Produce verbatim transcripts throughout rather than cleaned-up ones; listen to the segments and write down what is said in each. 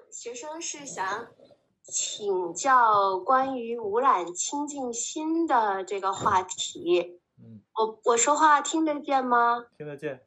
学生是想请教关于无染清净心的这个话题。 嗯， 我我说话听得见吗？ 听得见。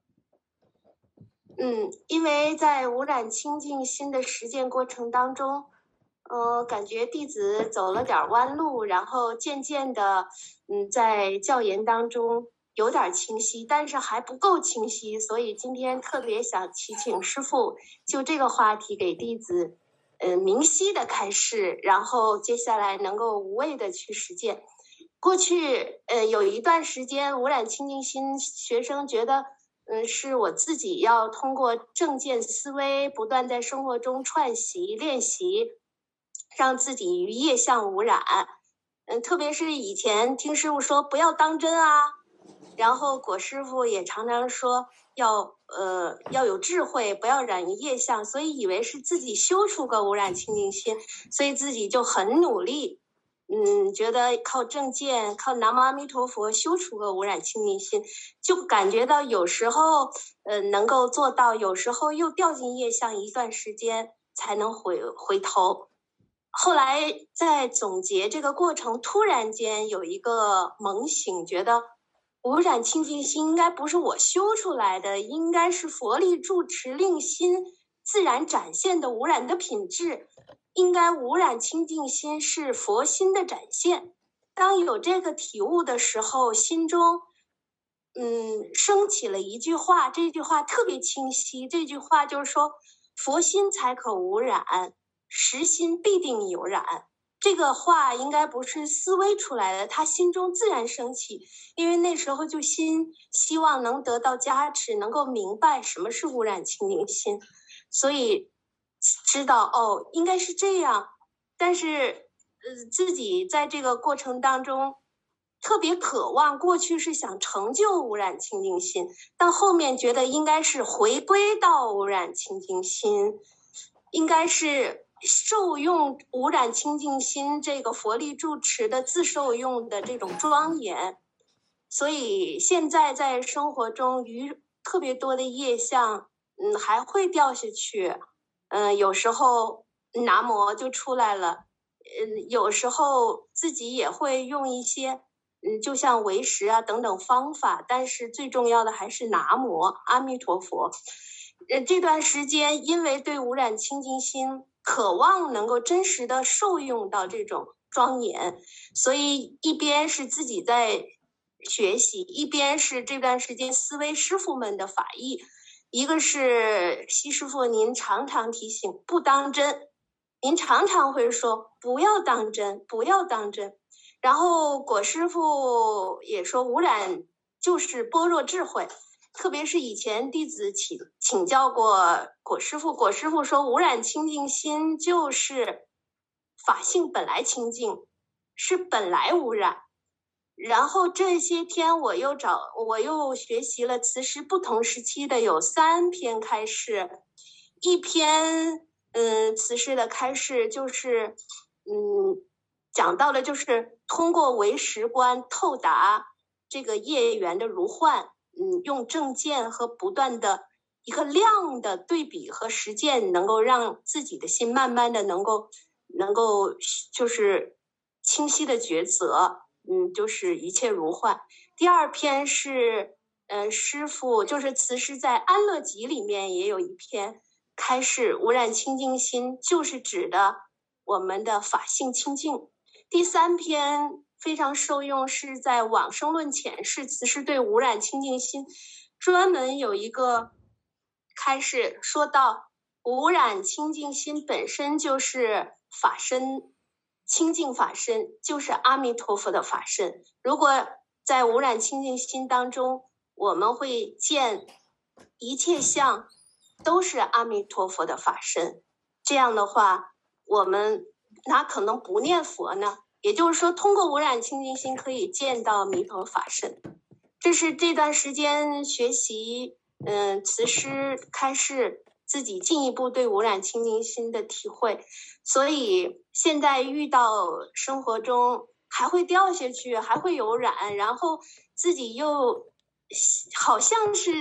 嗯，因为在无染清净心的实践过程当中，呃，感觉弟子走了点弯路，然后渐渐的，嗯，在教研当中有点清晰，但是还不够清晰，所以今天特别想祈请师父就这个话题给弟子，呃，明晰的开示，然后接下来能够无畏的去实践。过去，呃，有一段时间无染清净心，学生觉得。嗯，是我自己要通过正见思维，不断在生活中串习练习，让自己于业相无染。嗯，特别是以前听师傅说不要当真啊，然后果师傅也常常说要呃要有智慧，不要染于业相，所以以为是自己修出个无染清净心，所以自己就很努力。嗯，觉得靠正见，靠南无阿弥陀佛修出个无染清净心，就感觉到有时候，呃，能够做到，有时候又掉进业相，一段时间才能回回头。后来在总结这个过程，突然间有一个猛醒，觉得无染清净心应该不是我修出来的，应该是佛力住持令心自然展现的无染的品质。应该无染清净心是佛心的展现。当有这个体悟的时候，心中嗯升起了一句话，这句话特别清晰，这句话就是说佛心才可无染，实心必定有染。这个话应该不是思维出来的，他心中自然升起，因为那时候就心希望能得到加持，能够明白什么是无染清净心，所以知道哦，应该是这样，但是呃，自己在这个过程当中特别渴望，过去是想成就无染清净心，到后面觉得应该是回归到无染清净心，应该是受用无染清净心这个佛力住持的自受用的这种庄严，所以现在在生活中与特别多的业相，嗯，还会掉下去。嗯，有时候拿摩就出来了，嗯，有时候自己也会用一些，嗯，就像唯识啊等等方法，但是最重要的还是拿摩，阿弥陀佛。呃，这段时间因为对无染清净心渴望能够真实的受用到这种庄严，所以一边是自己在学习，一边是这段时间思维师父们的法义。一个是西师父您常常提醒不当真，您常常会说不要当真，不要当真。然后果师父也说无染就是般若智慧，特别是以前弟子请请教过果师父，果师父说无染清净心就是法性本来清净，是本来无染。然后这些天我又找我又学习了慈师不同时期的有三篇开示，一篇嗯慈师的开示就是嗯讲到了就是通过唯识观透达这个业缘的如幻，嗯用正见和不断的一个量的对比和实践，能够让自己的心慢慢的能够能够就是清晰的抉择。嗯，就是一切如幻。第二篇是，嗯、呃，师父就是慈师在《安乐集》里面也有一篇开示，无染清净心就是指的我们的法性清净。第三篇非常受用，是在《往生论浅释》，慈师对无染清净心专门有一个开示，说到无染清净心本身就是法身。清净法身就是阿弥陀佛的法身。如果在无染清净心当中，我们会见一切相都是阿弥陀佛的法身，这样的话，我们哪可能不念佛呢？也就是说，通过无染清净心可以见到弥陀法身。这是这段时间学习，嗯，慈师开示。自己进一步对无染清净心的体会，所以现在遇到生活中还会掉下去，还会有染，然后自己又好像是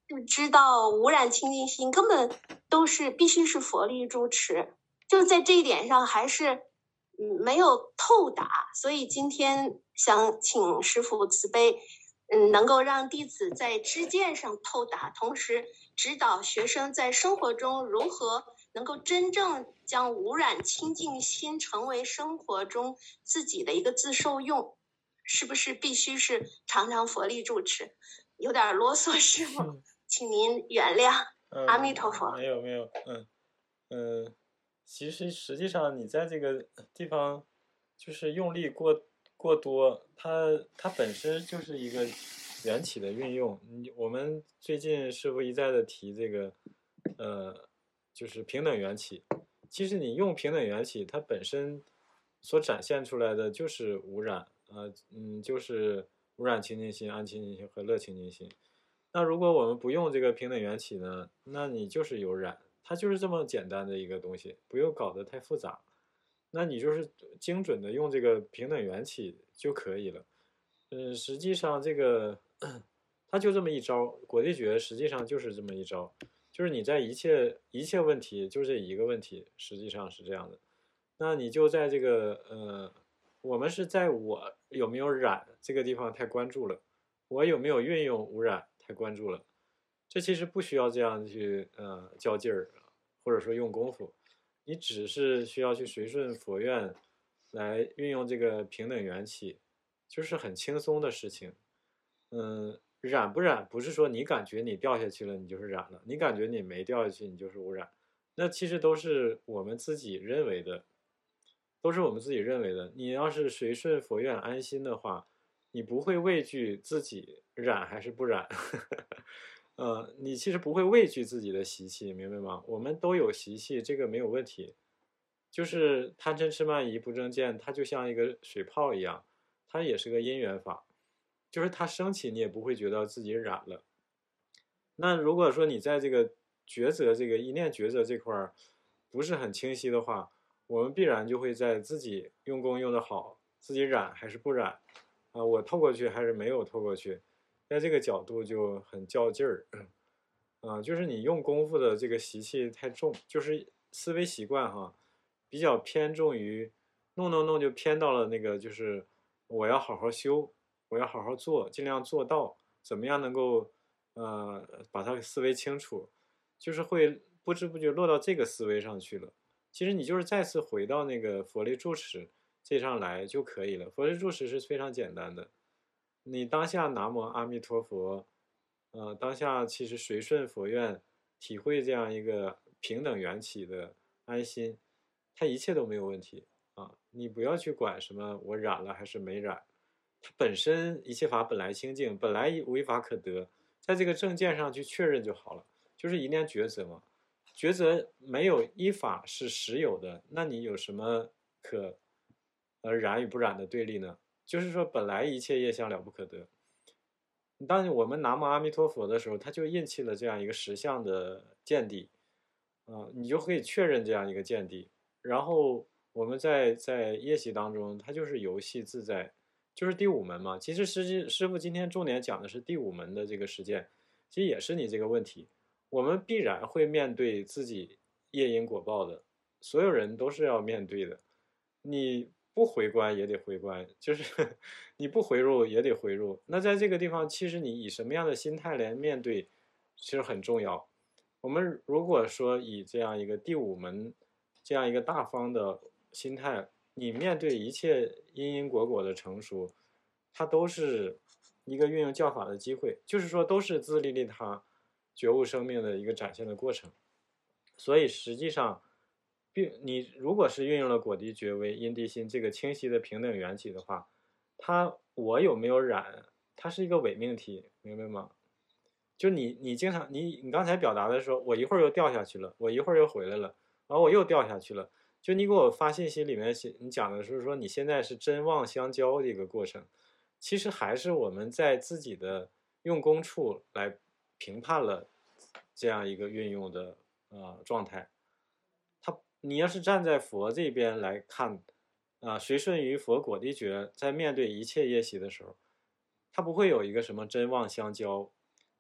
就知道无染清净心根本都是必须是佛力主持，就在这一点上还是嗯没有透达，所以今天想请师父慈悲，嗯，能够让弟子在知见上透达，同时指导学生在生活中如何能够真正将无染清净心成为生活中自己的一个自受用，是不是必须是常常佛力主持？有点啰嗦，师父，请您原谅。 嗯， 阿弥陀佛。 没有没有，嗯嗯，其实实际上你在这个地方就是用力过过多，它它本身就是一个缘起的运用。你我们最近师父一再的提这个，呃，就是平等缘起。其实你用平等缘起，它本身所展现出来的就是无染，呃嗯，就是无染清净心、安清净心和乐清净心。那如果我们不用这个平等缘起呢，那你就是有染，它就是这么简单的一个东西，不用搞得太复杂。那你就是精准的用这个平等缘起就可以了。嗯，实际上这个它就这么一招，果地诀实际上就是这么一招，就是你在一切一切问题就这一个问题，实际上是这样的。那你就在这个呃，我们是在我有没有染这个地方太关注了，我有没有运用无染太关注了。这其实不需要这样去呃较劲儿，或者说用功夫，你只是需要去随顺佛愿来运用这个平等缘起，就是很轻松的事情。嗯，染不染不是说你感觉你掉下去了你就是染了，你感觉你没掉下去你就是无染，那其实都是我们自己认为的，都是我们自己认为的。你要是随顺佛愿安心的话，你不会畏惧自己染还是不染。呃，你其实不会畏惧自己的习气，明白吗？我们都有习气，这个没有问题。就是贪嗔痴慢疑不正见，它就像一个水泡一样，它也是个因缘法，就是它升起，你也不会觉得自己染了。那如果说你在这个抉择这个一念抉择这块儿不是很清晰的话，我们必然就会在自己用功用得好，自己染还是不染啊？我透过去还是没有透过去，在这个角度就很较劲儿啊，就是你用功夫的这个习气太重，就是思维习惯哈，比较偏重于弄弄弄就偏到了那个就是我要好好修，我要好好做，尽量做到，怎么样能够呃把它思维清楚，就是会不知不觉落到这个思维上去了。其实你就是再次回到那个佛力住持这上来就可以了。佛力住持是非常简单的，你当下南无阿弥陀佛，呃，当下其实随顺佛愿，体会这样一个平等缘起的安心，它一切都没有问题啊！你不要去管什么我染了还是没染，它本身一切法本来清净，本来无一法可得，在这个正见上去确认就好了，就是一念抉择嘛。抉择没有一法是实有的，那你有什么可呃染与不染的对立呢？就是说本来一切业相了不可得。当我们南无阿弥陀佛的时候，它就印起了这样一个实相的见地，啊、呃，你就可以确认这样一个见地。然后我们在在业习当中，它就是游戏自在，就是第五门嘛。其实师师师父今天重点讲的是第五门的这个实践，其实也是你这个问题。我们必然会面对自己业因果报的，所有人都是要面对的。你不回关也得回关，就是你不回入也得回入。那在这个地方，其实你以什么样的心态来面对，其实很重要。我们如果说以这样一个第五门这样一个大方的心态，你面对一切因因果果的成熟，它都是一个运用教法的机会，就是说都是自利利他觉悟生命的一个展现的过程。所以实际上，并你如果是运用了果地觉为因地心这个清晰的平等缘起的话，它我有没有染，它是一个伪命题，明白吗？就你你经常你你刚才表达的说，我一会儿又掉下去了，我一会儿又回来了，然后我又掉下去了。就你给我发信息里面写，你讲的是说你现在是真妄相交的一个过程，其实还是我们在自己的用功处来评判了这样一个运用的呃状态。他你要是站在佛这边来看，啊、呃，随顺于佛果地觉，在面对一切业习的时候，他不会有一个什么真妄相交，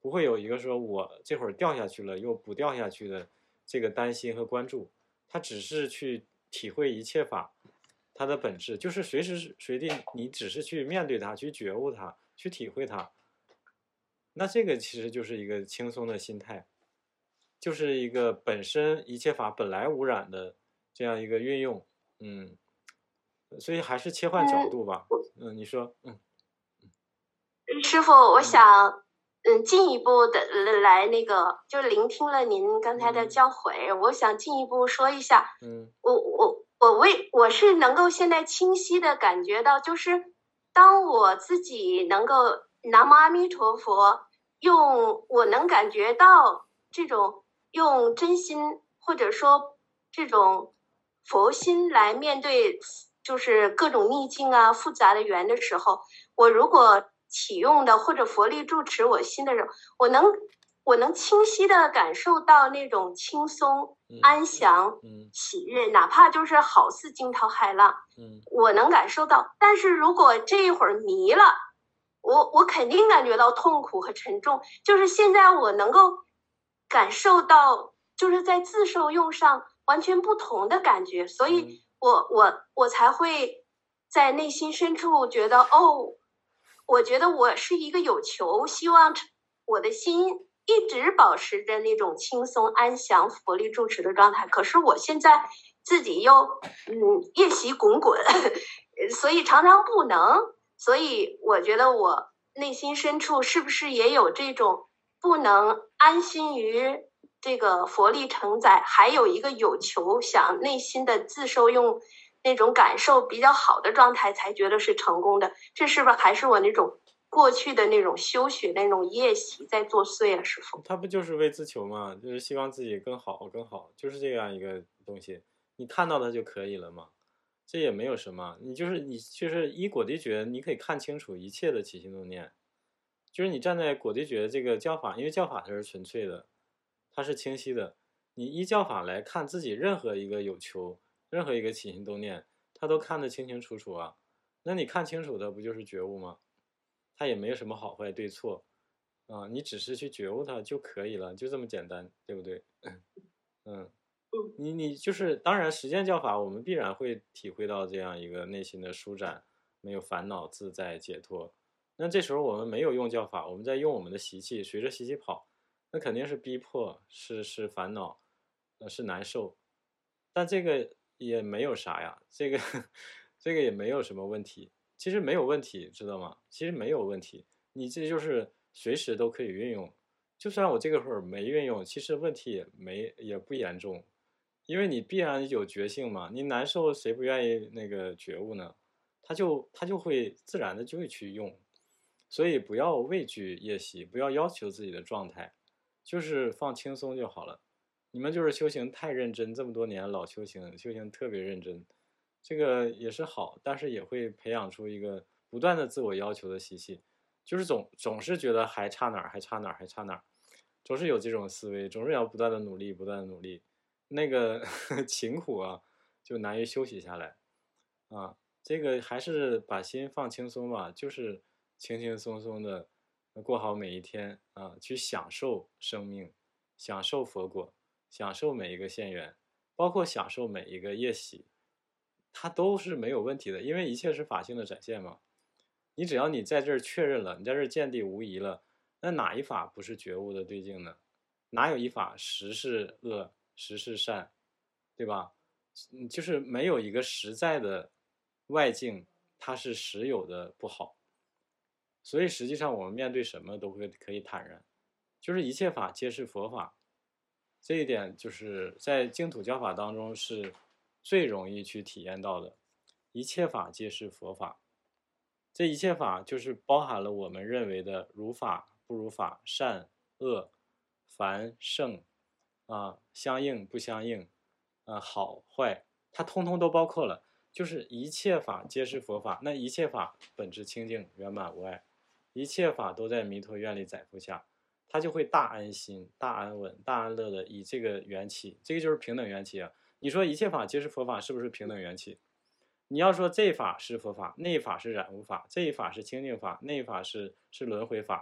不会有一个说我这会儿掉下去了又不掉下去的这个担心和关注，他只是去体会一切法它的本质，就是随时随地你只是去面对它，去觉悟它，去体会它，那这个其实就是一个轻松的心态，就是一个本身一切法本来无染的这样一个运用。嗯，所以还是切换角度吧。嗯，你说。嗯， 师傅，我想嗯进一步的来那个，就聆听了您刚才的教诲，嗯、我想进一步说一下。 嗯， 我我我为我是能够现在清晰的感觉到，就是当我自己能够南无阿弥陀佛，用我能感觉到这种用真心或者说这种佛心来面对，就是各种逆境啊、复杂的缘的时候，我如果启用的或者佛力住持我心的人，我能我能清晰的感受到那种轻松、安详、 嗯、 喜悦，哪怕就是好似惊涛骇浪， 嗯， 我能感受到。但是如果这一会儿迷了，我我肯定感觉到痛苦和沉重。就是现在我能够感受到，就是在自受用上完全不同的感觉，所以我我我才会在内心深处觉得，哦，我觉得我是一个有求，希望我的心一直保持着那种轻松安详、佛力住持的状态。可是我现在自己又嗯夜袭滚滚，所以常常不能。所以我觉得我内心深处是不是也有这种不能安心于这个佛力承载，还有一个有求，想内心的自受用那种感受比较好的状态，才觉得是成功的。这是不是还是我那种过去的那种修学那种业习在作祟啊？师父， 他不就是为自求吗？就是希望自己更好更好，就是这样一个东西。你看到它就可以了嘛，这也没有什么。你就是你就是依果地觉，你可以看清楚一切的起心动念。就是你站在果地觉这个教法，因为教法它是纯粹的，它是清晰的。你依教法来看自己任何一个有求，任何一个起心动念，它都看得清清楚楚啊。那你看清楚的不就是觉悟吗？它也没有什么好坏对错啊，你只是去觉悟它就可以了，就这么简单，对不对？嗯，你你就是当然实践教法，我们必然会体会到这样一个内心的舒展，没有烦恼，自在解脱。那这时候我们没有用教法，我们在用我们的习气，随着习气跑，那肯定是逼迫，是是烦恼，呃是难受。但这个也没有啥呀，这个这个也没有什么问题。其实没有问题，知道吗？其实没有问题，你这就是随时都可以运用。就算我这个会儿没运用，其实问题也没也不严重，因为你必然有觉性嘛。你难受，谁不愿意那个觉悟呢？他就他就会自然的就会去用。所以不要畏惧夜袭，不要要求自己的状态，就是放轻松就好了。你们就是修行太认真，这么多年老修行，修行特别认真，这个也是好，但是也会培养出一个不断的自我要求的习气，就是总总是觉得还差哪儿，还差哪儿，还差哪儿，总是有这种思维，总是要不断的努力，不断的努力，那个勤苦啊，就难于休息下来啊。这个还是把心放轻松吧，就是轻轻松松的过好每一天啊，去享受生命，享受佛果，享受每一个现缘，包括享受每一个业喜，它都是没有问题的，因为一切是法性的展现嘛。你只要你在这儿确认了，你在这儿见地无疑了，那哪一法不是觉悟的对境呢？哪有一法实是恶，实是善，对吧？嗯，就是没有一个实在的外境，它是实有的不好。所以实际上我们面对什么都会可以坦然，就是一切法皆是佛法。这一点就是在净土教法当中是最容易去体验到的，一切法皆是佛法。这一切法就是包含了我们认为的如法不如法、善恶、凡圣啊、相应不相应啊、好坏，它通通都包括了。就是一切法皆是佛法，那一切法本质清净圆满无碍，一切法都在弥陀愿力载覆下，他就会大安心、大安稳、大安乐的以这个缘起，这个就是平等缘起啊。你说一切法皆是佛法，是不是平等缘起？你要说这法是佛法，那法是染污法，这一法是清净法，那一法是是轮回法，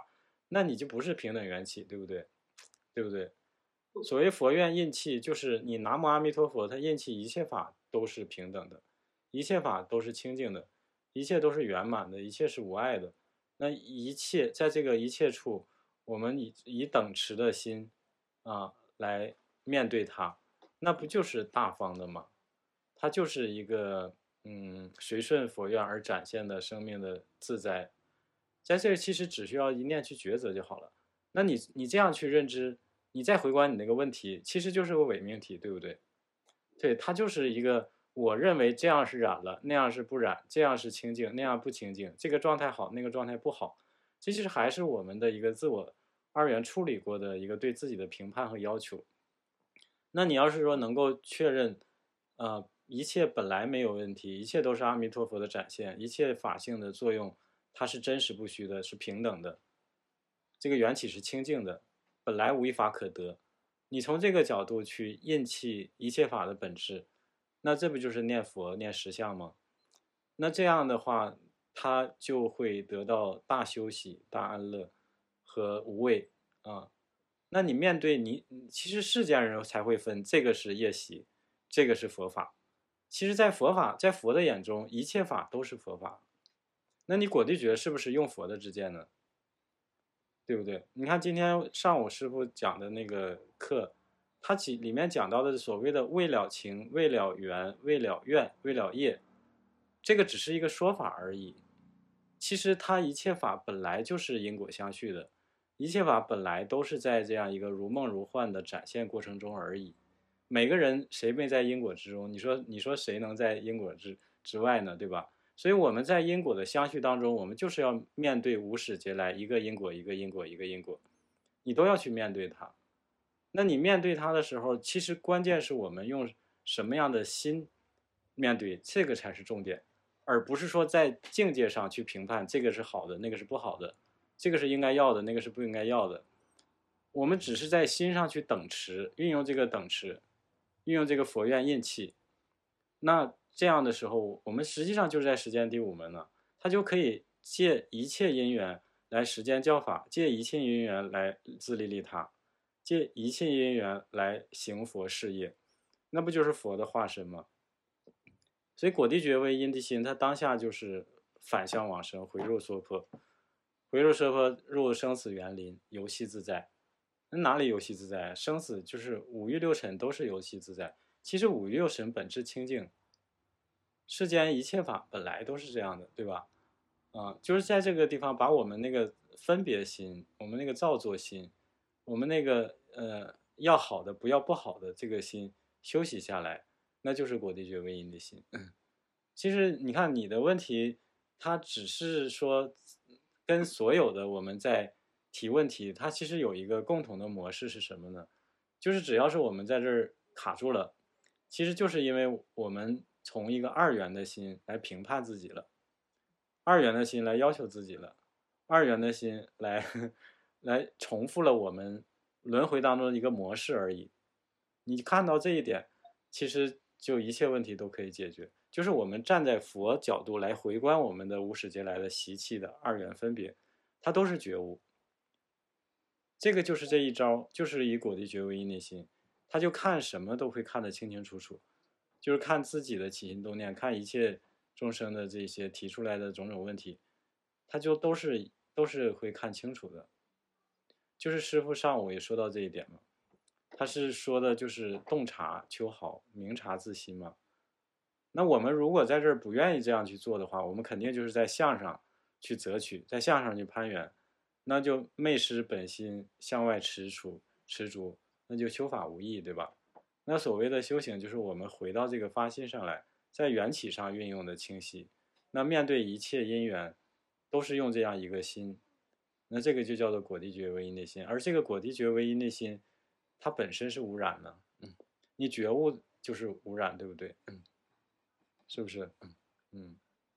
那你就不是平等缘起，对不对？对不对？所谓佛愿印气，就是你南无阿弥陀佛，它印气一切法都是平等的，一切法都是清净的，一切都是圆满的，一切是无碍的。那一切在这个一切处，我们以以等持的心啊来面对它，那不就是大方的吗？它就是一个嗯随顺佛愿而展现的生命的自在，在这其实只需要一念去抉择就好了。那你你这样去认知，你再回观你那个问题，其实就是个伪命题，对不对？对，它就是一个我认为这样是染了，那样是不染，这样是清净，那样不清净，这个状态好，那个状态不好，这其实还是我们的一个自我二元处理过的一个对自己的评判和要求。那你要是说能够确认，呃，一切本来没有问题，一切都是阿弥陀佛的展现，一切法性的作用，它是真实不虚的，是平等的，这个缘起是清净的，本来无一法可得。你从这个角度去印弃一切法的本质，那这不就是念佛念实相吗？那这样的话，他就会得到大休息、大安乐和无畏啊。那你面对你，其实世间人才会分这个是业习，这个是佛法。其实，在佛法，在佛的眼中，一切法都是佛法。那你果地觉是不是用佛的之见呢？对不对？你看今天上午师傅讲的那个课，他其里面讲到的所谓的为了情、为了缘、为了愿、为了业，这个只是一个说法而已。其实它一切法本来就是因果相续的，一切法本来都是在这样一个如梦如幻的展现过程中而已。每个人谁没在因果之中？你说你说谁能在因果之之外呢？对吧？所以我们在因果的相续当中，我们就是要面对无始劫来一个因果一个因果一个因果，你都要去面对它。那你面对它的时候，其实关键是我们用什么样的心面对，这个才是重点，而不是说在境界上去评判这个是好的，那个是不好的，这个是应该要的，那个是不应该要的。我们只是在心上去等持，运用这个等持，运用这个佛愿印气。那这样的时候，我们实际上就是在实践第五门了，他就可以借一切因缘来实践教法，借一切因缘来自利利他，借一切因缘来行佛事业，那不就是佛的化身吗？所以果地觉为因地心，他当下就是反向往生，回入娑婆，回入娑婆入生死园林，游戏自在。那哪里游戏自在？生死就是五欲六尘都是游戏自在。其实五欲六尘本质清净，世间一切法本来都是这样的，对吧？啊，就是在这个地方把我们那个分别心，我们那个造作心，我们那个呃要好的不要不好的这个心休息下来，那就是果地觉为因的心。其实你看你的问题，它只是说跟所有的我们在提问题，它其实有一个共同的模式是什么呢？就是只要是我们在这儿卡住了，其实就是因为我们从一个二元的心来评判自己了，二元的心来要求自己了，二元的心来来重复了我们轮回当中的一个模式而已。你看到这一点，其实就一切问题都可以解决。就是我们站在佛角度来回观我们的无始劫来的习气的二元分别，它都是觉悟。这个就是这一招，就是以果地觉为因地心，他就看什么都会看得清清楚楚，就是看自己的起心动念，看一切众生的这些提出来的种种问题，他就都是都是会看清楚的。就是师父上午也说到这一点嘛，他是说的就是洞察求好，明察自心嘛。那我们如果在这儿不愿意这样去做的话，我们肯定就是在相上去择取，在相上去攀缘，那就昧失本心，向外踟蹰踟蹰，那就修法无益，对吧？那所谓的修行，就是我们回到这个发心上来，在缘起上运用的清晰。那面对一切因缘，都是用这样一个心，那这个就叫做果地觉为因的心。而这个果地觉为因的心，它本身是无染的，嗯，你觉悟就是无染，对不对？嗯。是不是？嗯嗯，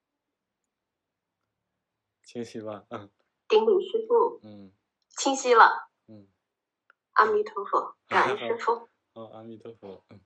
清晰吧？嗯， 顶礼师父。 嗯， 清晰了。 嗯， 阿弥陀佛，感恩师父。 好，阿弥陀佛。嗯。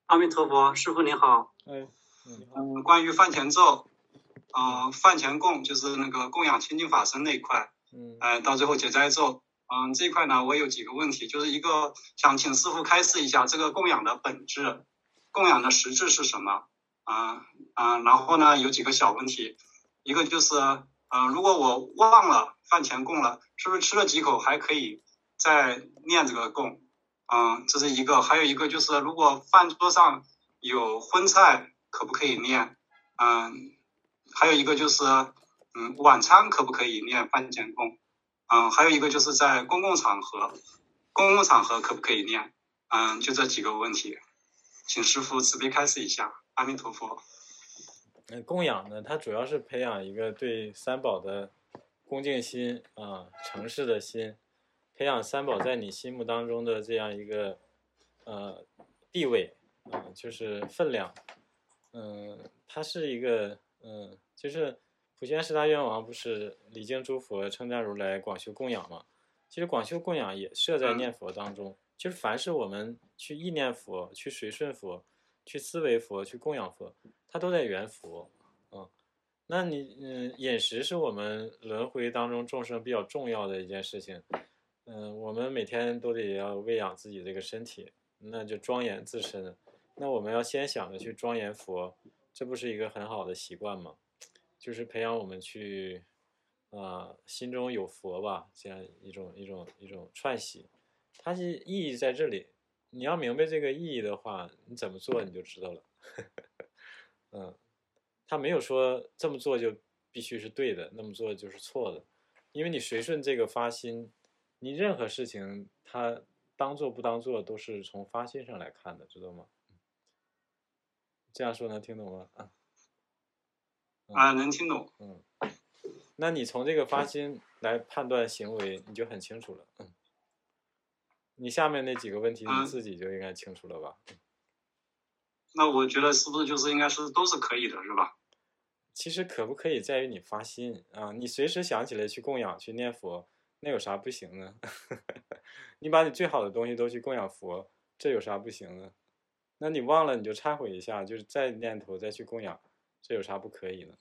阿弥陀佛，师父你好。 哎，你好。 嗯，关于饭前咒，呃，饭前供就是那个供养清净法身那一块， 嗯， 呃，到最后解斋咒，嗯，这一块呢，我有几个问题，就是一个想请师父开示一下这个供养的本质，供养的实质是什么？啊、呃、啊、呃，然后呢，有几个小问题，一个就是，呃，如果我忘了饭前供了，是不是吃了几口还可以再念这个供？嗯、呃，这是一个，还有一个就是，如果饭桌上有荤菜，可不可以念？嗯、呃，还有一个就是，嗯，晚餐可不可以念饭前供？嗯、呃，还有一个就是在公共场合，公共场合可不可以念？嗯、呃，就这几个问题，请师父慈悲开示一下。阿弥陀佛。 嗯，供养呢，它主要是培养一个对三宝的恭敬心啊、诚实的心，培养三宝在你心目当中的这样一个呃地位啊、就是分量。嗯、它是一个嗯、就是普贤十大愿王不是礼敬诸佛，称赞如来，广修供养嘛？其实广修供养也设在念佛当中，就是凡是我们去意念佛、去随顺佛、去思维佛、去供养佛，它都在缘佛。嗯，那你嗯，饮食是我们轮回当中众生比较重要的一件事情。嗯，我们每天都得要喂养自己这个身体，那就庄严自身。那我们要先想着去庄严佛，这不是一个很好的习惯吗？就是培养我们去啊、呃心中有佛吧，这样一种一种一种串习，它是意义在这里。你要明白这个意义的话，你怎么做你就知道了。嗯，他没有说这么做就必须是对的，那么做就是错的，因为你随顺这个发心，你任何事情它当做不当做都是从发心上来看的，知道吗？这样说能听懂吗？啊， 啊，能听懂。 嗯，那你从这个发心来判断行为，你就很清楚了。嗯，你下面那几个问题你自己就应该清楚了吧？ 嗯，那我觉得是不是就是应该是都是可以的，是吧？ 其实可不可以在于你发心啊，你随时想起来去供养、去念佛，那有啥不行呢？你把你最好的东西都去供养佛，这有啥不行呢？那你忘了你就忏悔一下，就是再念头再去供养，这有啥不可以呢？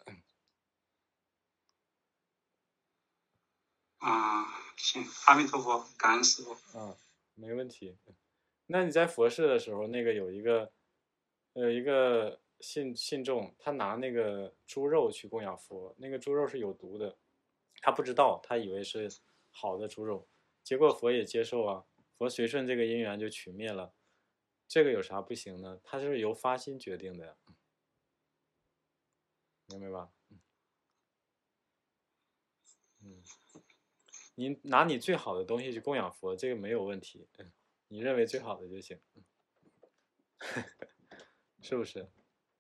啊，行，阿弥陀佛，感恩师父。 啊，没问题。那你在佛事的时候，那个有一个，呃，一个信信众，他拿那个猪肉去供养佛，那个猪肉是有毒的，他不知道，他以为是好的猪肉，结果佛也接受啊，佛随顺这个因缘就取灭了，这个有啥不行呢？它是由发心决定的呀，明白吧？嗯，你拿你最好的东西去供养佛，这个没有问题，你认为最好的就行，是不是？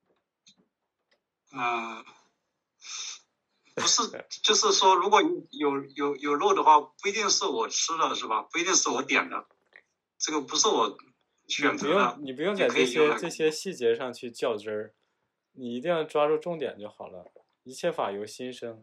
嗯、呃，不是，就是说，如果有有有肉的话，不一定是我吃的，是吧？不一定是我点的，这个不是我选择的。 你不用，你不用在这些这些细节上去较真儿，你一定要抓住重点就好了。一切法由心生。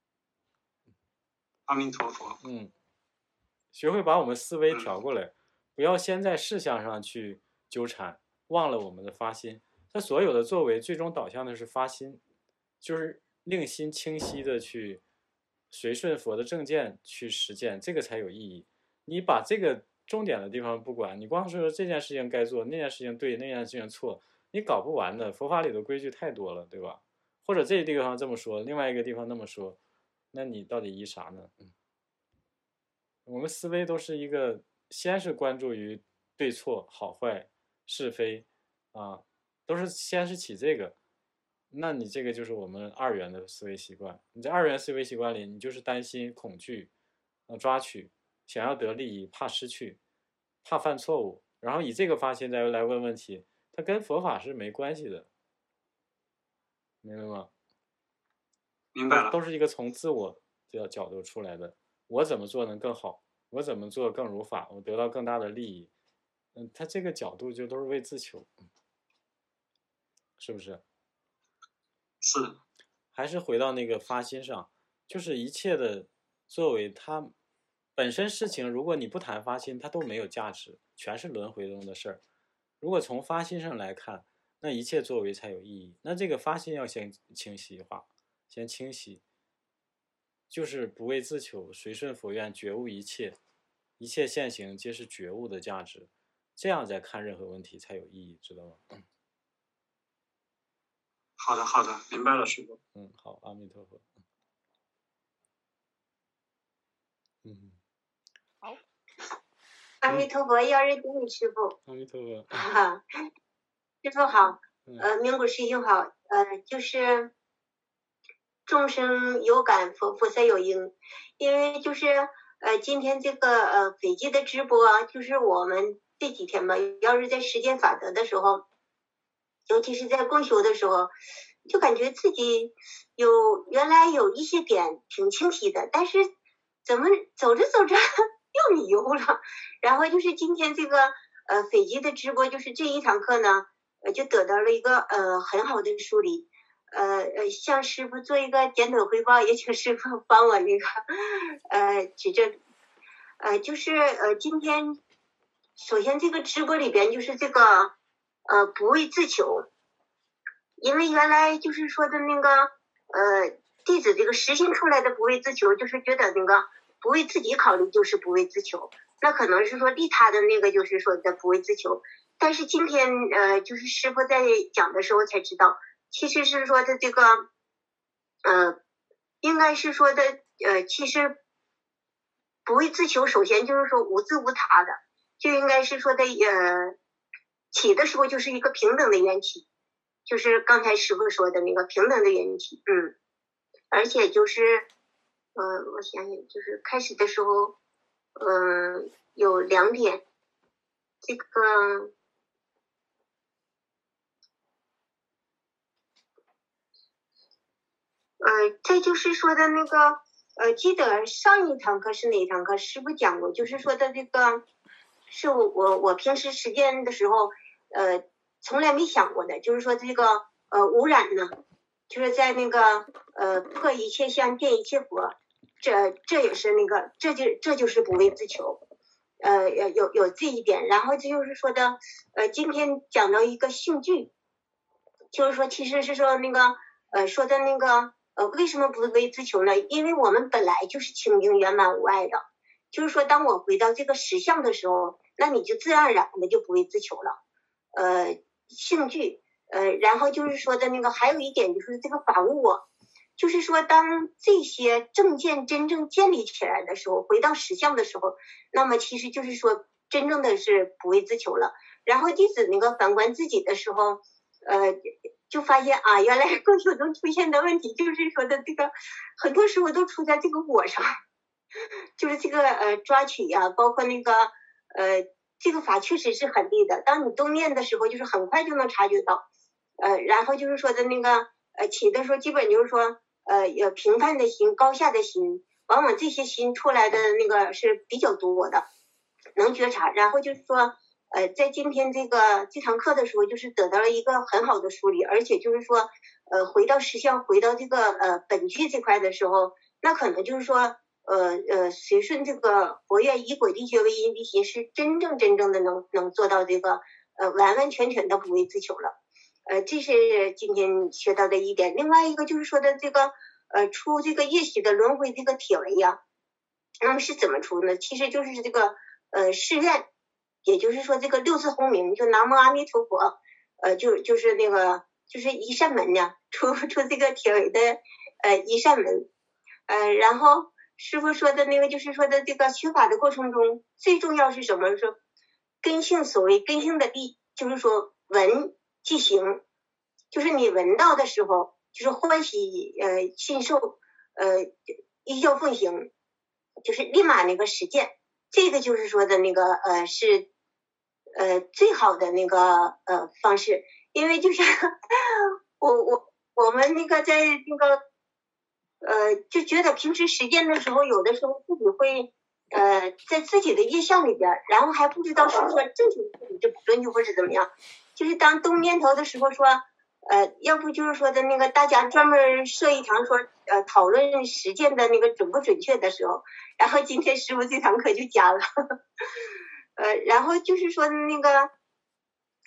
阿弥陀佛。 嗯，学会把我们思维调过来，不要先在事项上去纠缠，忘了我们的发心。他所有的作为最终导向的是发心，就是令心清晰的去随顺佛的正见去实践，这个才有意义。你把这个重点的地方不管，你光说这件事情该做，那件事情对，那件事情错，你搞不完的。佛法里的规矩太多了，对吧？或者这个地方这么说，另外一个地方那么说，那你到底依啥呢？嗯，我们思维都是一个，先是关注于对错、好坏、是非，啊，都是先是起这个。那你这个就是我们二元的思维习惯。你在二元思维习惯里，你就是担心、恐惧，啊，抓取，想要得利益，怕失去，怕犯错误，然后以这个发心再来问问题，它跟佛法是没关系的，明白吗？ 明白了。 都是一个从自我的角度出来的，我怎么做能更好，我怎么做更如法，我得到更大的利益。嗯，他这个角度就都是为自求，是不是？ 是的。 还是回到那个发心上，就是一切的作为，它本身事情，如果你不谈发心，它都没有价值，全是轮回中的事儿。 如果从发心上来看，那一切作为才有意义。那这个发心要先清晰化，先清晰，就是不为自求，随顺佛愿，觉悟一切，一切现行皆是觉悟的价值，这样再看任何问题才有意义，知道吗？嗯、 好的，好的，明白了，师父。 嗯，好，阿弥陀佛。嗯， 好。阿弥陀佛，要认定师父。 阿弥陀佛。 啊，师父好，呃，明古师兄好，呃，就是众生有感，佛菩萨有应，因为就是呃，今天这个呃斐济的直播，就是我们这几天吧，要是在实践法则的时候，尤其是在共修的时候，就感觉自己有原来有一些点挺清晰的，但是怎么走着走着又迷糊了。然后就是今天这个呃斐济的直播，就是这一堂课呢，呃就得到了一个呃很好的梳理，呃呃向师父做一个简短汇报，也请师父帮我那个呃指正，呃就是呃今天首先这个直播里边就是这个呃不为自求，因为原来就是说的那个呃弟子这个实行出来的不为自求，就是觉得那个不为自己考虑就是不为自求，那可能是说利他的那个就是说的不为自求，但是今天呃就是师父在讲的时候才知道，其实是说的这个呃应该是说的呃其实不为自求，首先就是说无自无他的，就应该是说的呃起的时候就是一个平等的缘起，就是刚才师父说的那个平等的缘起，嗯，而且就是呃我想想就是开始的时候嗯、呃、有两点，这个呃再就是说的那个呃记得上一堂课是哪一堂课师父讲过，就是说的这个是我我我平时实践的时候呃从来没想过的，就是说这个呃污染呢，就是在那个呃破一切相见一切佛，这这也是那个这就这就是不为自求，呃有有这一点。然后就是说的呃今天讲到一个性具，就是说其实是说那个呃说的那个呃为什么不为自求呢？因为我们本来就是清净圆满无碍的，就是说当我回到这个实相的时候，那你就自然而然的就不为自求了。呃性具呃然后就是说的那个还有一点就是这个法物我，就是说当这些正见真正建立起来的时候，回到实相的时候，那么其实就是说真正的是不为自求了。然后弟子那个反观自己的时候呃就发现啊，原来共修中出现的问题就是说的这个很多时候都出在这个我上，就是这个呃抓取呀、啊，包括那个呃这个法确实是很利的，当你动念的时候就是很快就能察觉到，呃然后就是说的那个呃起的时候基本就是说呃有平凡的心高下的心，往往这些心出来的那个是比较多的，能觉察。然后就是说呃在今天这个这堂课的时候就是得到了一个很好的梳理，而且就是说呃回到实相回到这个呃本具这块的时候，那可能就是说呃呃随顺这个佛愿以果地觉为因地心，是真正真正的能能做到这个呃完完全全的不为自求了。呃这是今天学到的一点。另外一个就是说的这个呃出这个业习的轮回这个铁围呀、啊，那么是怎么出呢？其实就是这个呃誓愿，也就是说这个六字洪名，就南无阿弥陀佛，呃就就是那个就是一扇门呢，出出这个铁围的呃一扇门。呃然后师父说的那个就是说的这个学法的过程中最重要是什么？说根性，所谓根性的力，就是说闻即行，就是你闻到的时候就是欢喜呃信受呃依教奉行，就是立马那个实践，这个就是说的那个呃是呃最好的那个呃方式。因为就是我我我们那个在那个呃就觉得平时实践的时候，有的时候自己会呃在自己的业相里边，然后还不知道是说正确自己就不正确或是怎么样，就是当动念头的时候说呃要不就是说的那个大家专门设一堂说呃讨论实践的那个准不准确的时候，然后今天师父这堂课就加了呃然后就是说那个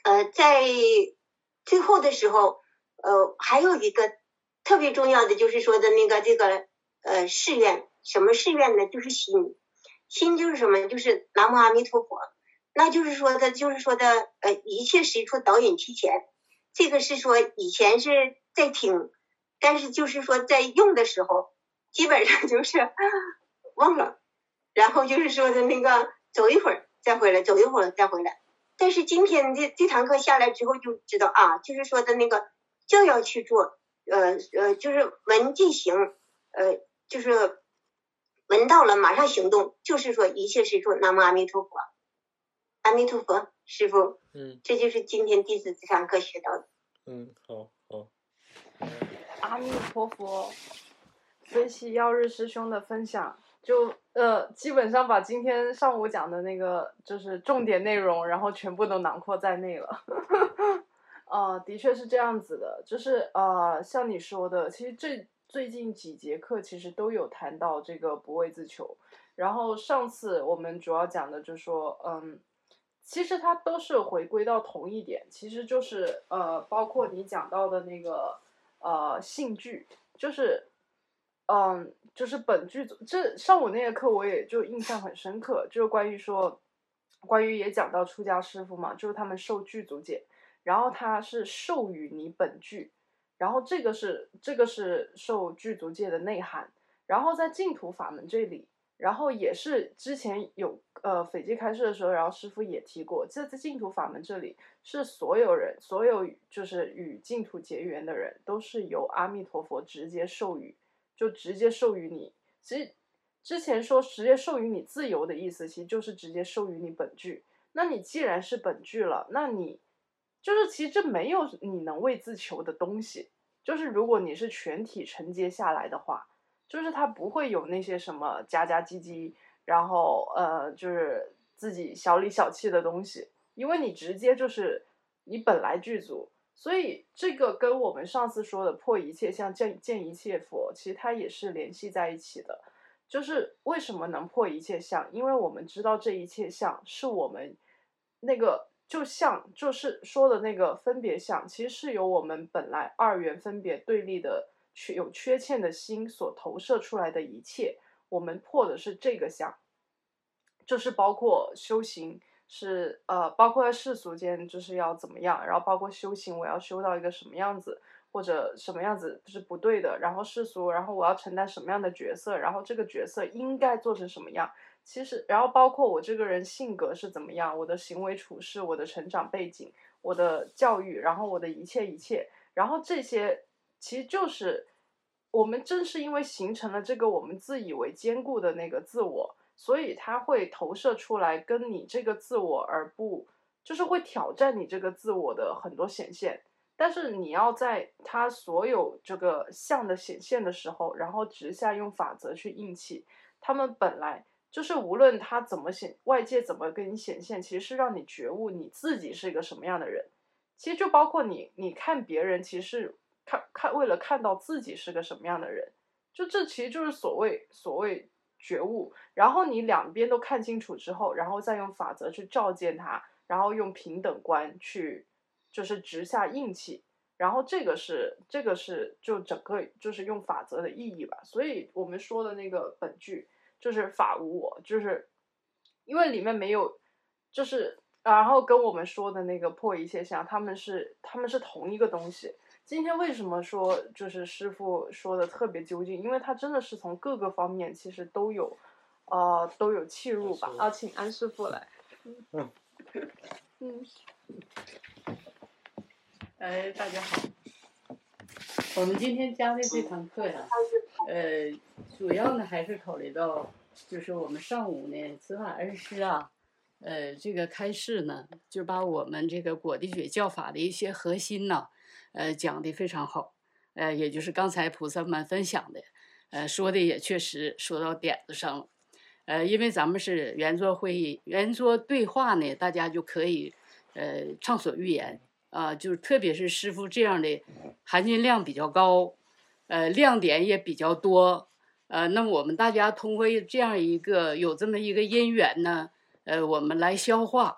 呃，在最后的时候，呃，还有一个特别重要的就是说的那个这个呃誓愿，什么誓愿呢？就是心，心就是什么？就是南无阿弥陀佛。那就是说的，就是说的，呃，一切随处导引其前。这个是说以前是在听，但是就是说在用的时候，基本上就是忘了，然后就是说的那个走一会儿再回来，走一会儿再回来。但是今天这这堂课下来之后就知道啊，就是说的那个就要去做，呃呃，就是闻即行，呃，就是闻到了马上行动，就是说一切随处南无阿弥陀佛。阿弥陀佛，师父， 嗯， 这就是今天弟子这堂课学到的。 嗯，好好。 阿弥陀佛，随喜耀日师兄的分享，就呃基本上把今天上午讲的那个就是重点内容，然后全部都囊括在内了。呃，的确是这样子的，就是呃像你说的，其实这最近几节课其实都有谈到这个不畏自求，然后上次我们主要讲的就是说，嗯。其实它都是回归到同一点，其实就是呃，包括你讲到的那个呃性句，就是嗯，就是本剧组。这上午那个课我也就印象很深刻，就是关于说，关于也讲到出家师傅嘛，就是他们受具足戒，然后他是授予你本具，然后这个是这个是受具足戒的内涵，然后在净土法门这里。然后也是之前有呃斐济开示的时候，然后师父也提过，这在净土法门这里是所有人，所有就是与净土结缘的人，都是由阿弥陀佛直接授予，就直接授予你。其实之前说直接授予你自由的意思，其实就是直接授予你本具。那你既然是本具了，那你就是其实这没有你能为自求的东西。就是如果你是全体承接下来的话。就是他不会有那些什么夹夹唧唧，然后呃，就是自己小里小气的东西，因为你直接就是你本来具足，所以这个跟我们上次说的破一切相见见一切佛，其实它也是联系在一起的。就是为什么能破一切相？因为我们知道这一切相是我们那个就像就是说的那个分别相，其实是由我们本来二元分别对立的。有缺欠的心所投射出来的一切，我们破的是这个相，就是包括修行是呃，包括在世俗间就是要怎么样，然后包括修行我要修到一个什么样子，或者什么样子是不对的，然后世俗，然后我要承担什么样的角色，然后这个角色应该做成什么样，其实然后包括我这个人性格是怎么样，我的行为处事，我的成长背景，我的教育，然后我的一切一切，然后这些。其实就是我们正是因为形成了这个我们自以为坚固的那个自我，所以它会投射出来跟你这个自我而不，就是会挑战你这个自我的很多显现。但是你要在它所有这个相的显现的时候，然后直下用法则去应气，他们本来就是无论它怎么显，外界怎么跟你显现，其实是让你觉悟你自己是一个什么样的人。其实就包括你你看别人，其实看看为了看到自己是个什么样的人，就这其实就是所谓所谓觉悟。然后你两边都看清楚之后，然后再用法则去照见它，然后用平等观去就是直下应气。然后这个是这个是就整个就是用法则的意义吧。所以我们说的那个本句就是法无我，就是因为里面没有就是然后跟我们说的那个破一切相，他们是他们是同一个东西。今天为什么说就是师父说的特别究竟？因为他真的是从各个方面其实都有，呃，都有切入吧。啊，请安师父来。嗯嗯。 哎，大家好。我们今天讲的这堂课呀，呃，主要呢还是考虑到，就是我们上午呢，慈法恩师啊。呃，这个开示呢，就把我们这个果地觉教法的一些核心呢，呃，讲得非常好，呃，也就是刚才菩萨们分享的，呃，说的也确实说到点子上了，呃，因为咱们是圆桌会议，圆桌对话呢，大家就可以，呃，畅所欲言啊、呃，就是特别是师父这样的含金量比较高，呃，亮点也比较多，呃，那么我们大家通过这样一个有这么一个因缘呢。呃，我们来消化，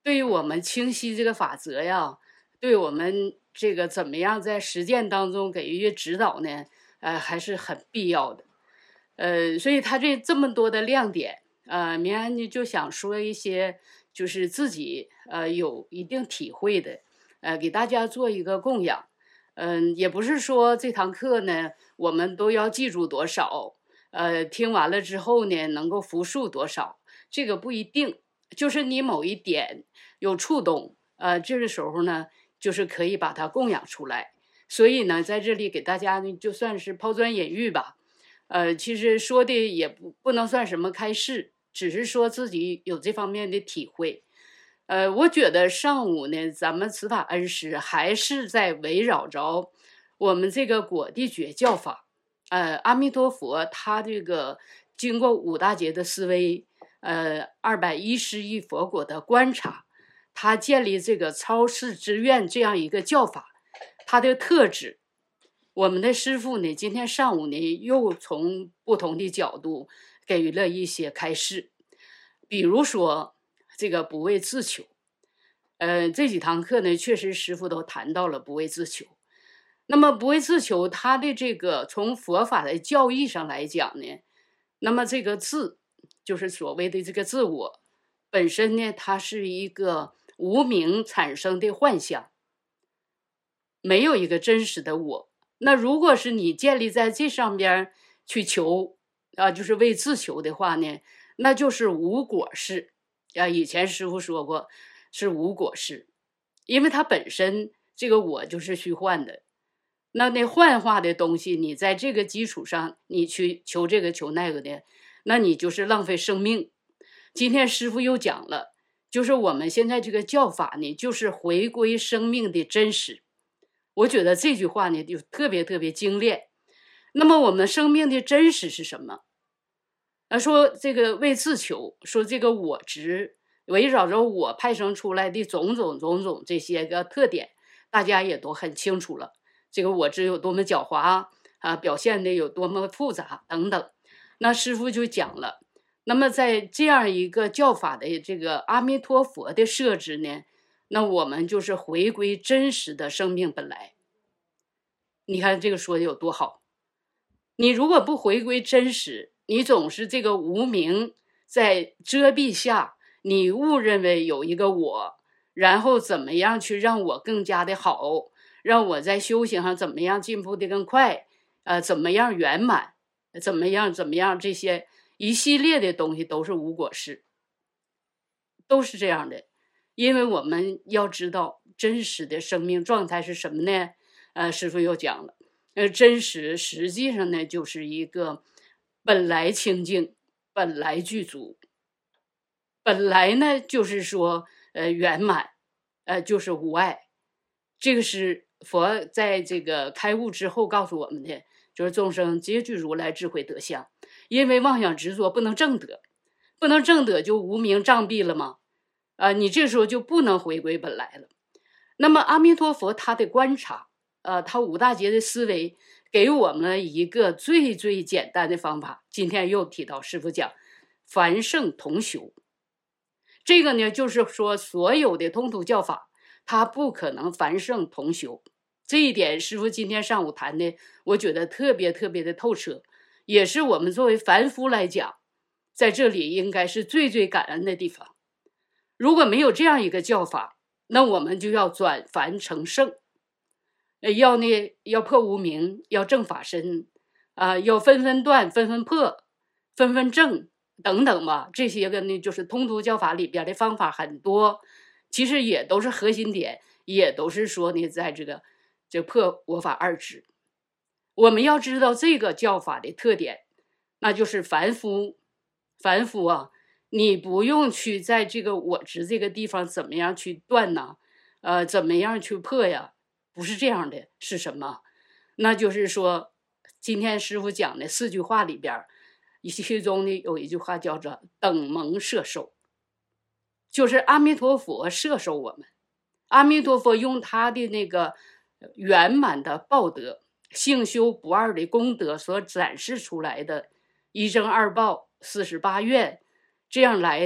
对于我们清晰这个法则呀，对我们这个怎么样在实践当中给予指导呢，呃，还是很必要的。呃，所以他这这么多的亮点，呃，明安呢就想说一些，就是自己呃有一定体会的，呃，给大家做一个供养。嗯，也不是说这堂课呢，我们都要记住多少，呃，听完了之后呢，能够复述多少，这个不一定。就是你某一点有触动，呃，这个时候呢，就是可以把它供养出来。所以呢，在这里给大家呢，就算是抛砖引玉吧。呃，其实说的也不不能算什么开示，只是说自己有这方面的体会。呃，我觉得上午呢，咱们慈法恩师还是在围绕着我们这个果地觉教法。呃，阿弥陀佛，他这个经过五大劫的思维，呃，二百一十亿佛果的观察，他建立这个超世之愿这样一个教法，它的特质。我们的师父呢，今天上午呢，又从不同的角度给予了一些开示，比如说这个不为自求。呃，这几堂课呢，确实师父都谈到了不为自求。那么不为自求，它的这个从佛法的教义上来讲呢，那么这个自就是所谓的这个自我本身呢，它是一个无明产生的幻象，没有一个真实的我。那如果是你建立在这上边去求啊，就是为自求的话呢，那就是无果事啊。以前师父说过是无果事，因为它本身这个我就是虚幻的。那那幻化的东西，你在这个基础上你去求这个求那个的，那你就是浪费生命。今天师父又讲了，就是我们现在这个教法呢，就是回归生命的真实。我觉得这句话呢就特别特别精炼。那么我们生命的真实是什么？啊，说这个为自求，说这个我执围绕着我派生出来的种种种种这些个特点，大家也都很清楚了。这个我执有多么狡猾啊，表现的有多么复杂等等。那师父就讲了，那么在这样一个教法的这个阿弥陀佛的设置呢，那我们就是回归真实的生命本来。你看这个说的有多好。你如果不回归真实，你总是这个无明在遮蔽下，你误认为有一个我，然后怎么样去让我更加的好，让我在修行上怎么样进步的更快，呃，怎么样圆满，怎么样怎么样，这些一系列的东西都是无果事，都是这样的。因为我们要知道真实的生命状态是什么呢？呃，师父又讲了，呃，真实实际上呢，就是一个本来清净，本来具足，本来呢就是说，呃，圆满，呃，就是无碍。这个是佛在这个开悟之后告诉我们的，就是众生皆具如来智慧德相，因为妄想执着不能证得，不能证得就无明障蔽了吗？啊、呃，你这时候就不能回归本来了。那么阿弥陀佛他的观察，呃，他五大劫的思维给我们一个最最简单的方法。今天又提到师父讲凡圣同修，这个呢就是说所有的通途教法它不可能凡圣同修，这一点师父今天上午谈的我觉得特别特别的透彻，也是我们作为凡夫来讲在这里应该是最最感恩的地方。如果没有这样一个教法，那我们就要转凡成圣，要呢要破无明，要正法身啊、呃，要分分断，分分破，分分正等等吧。这些个呢就是通途教法里边的方法很多，其实也都是核心点，也都是说呢在这个这破我法二执。我们要知道这个教法的特点，那就是凡夫凡夫啊，你不用去在这个我执这个地方怎么样去断呢？呃，怎么样去破呀？不是这样的，是什么？那就是说，今天师父讲的四句话里边，其中呢有一句话叫做“等蒙摄受”，就是阿弥陀佛摄受我们。阿弥陀佛用他的那个圆满的报德、性修不二的功德所展示出来的一正二报、四十八愿，这样来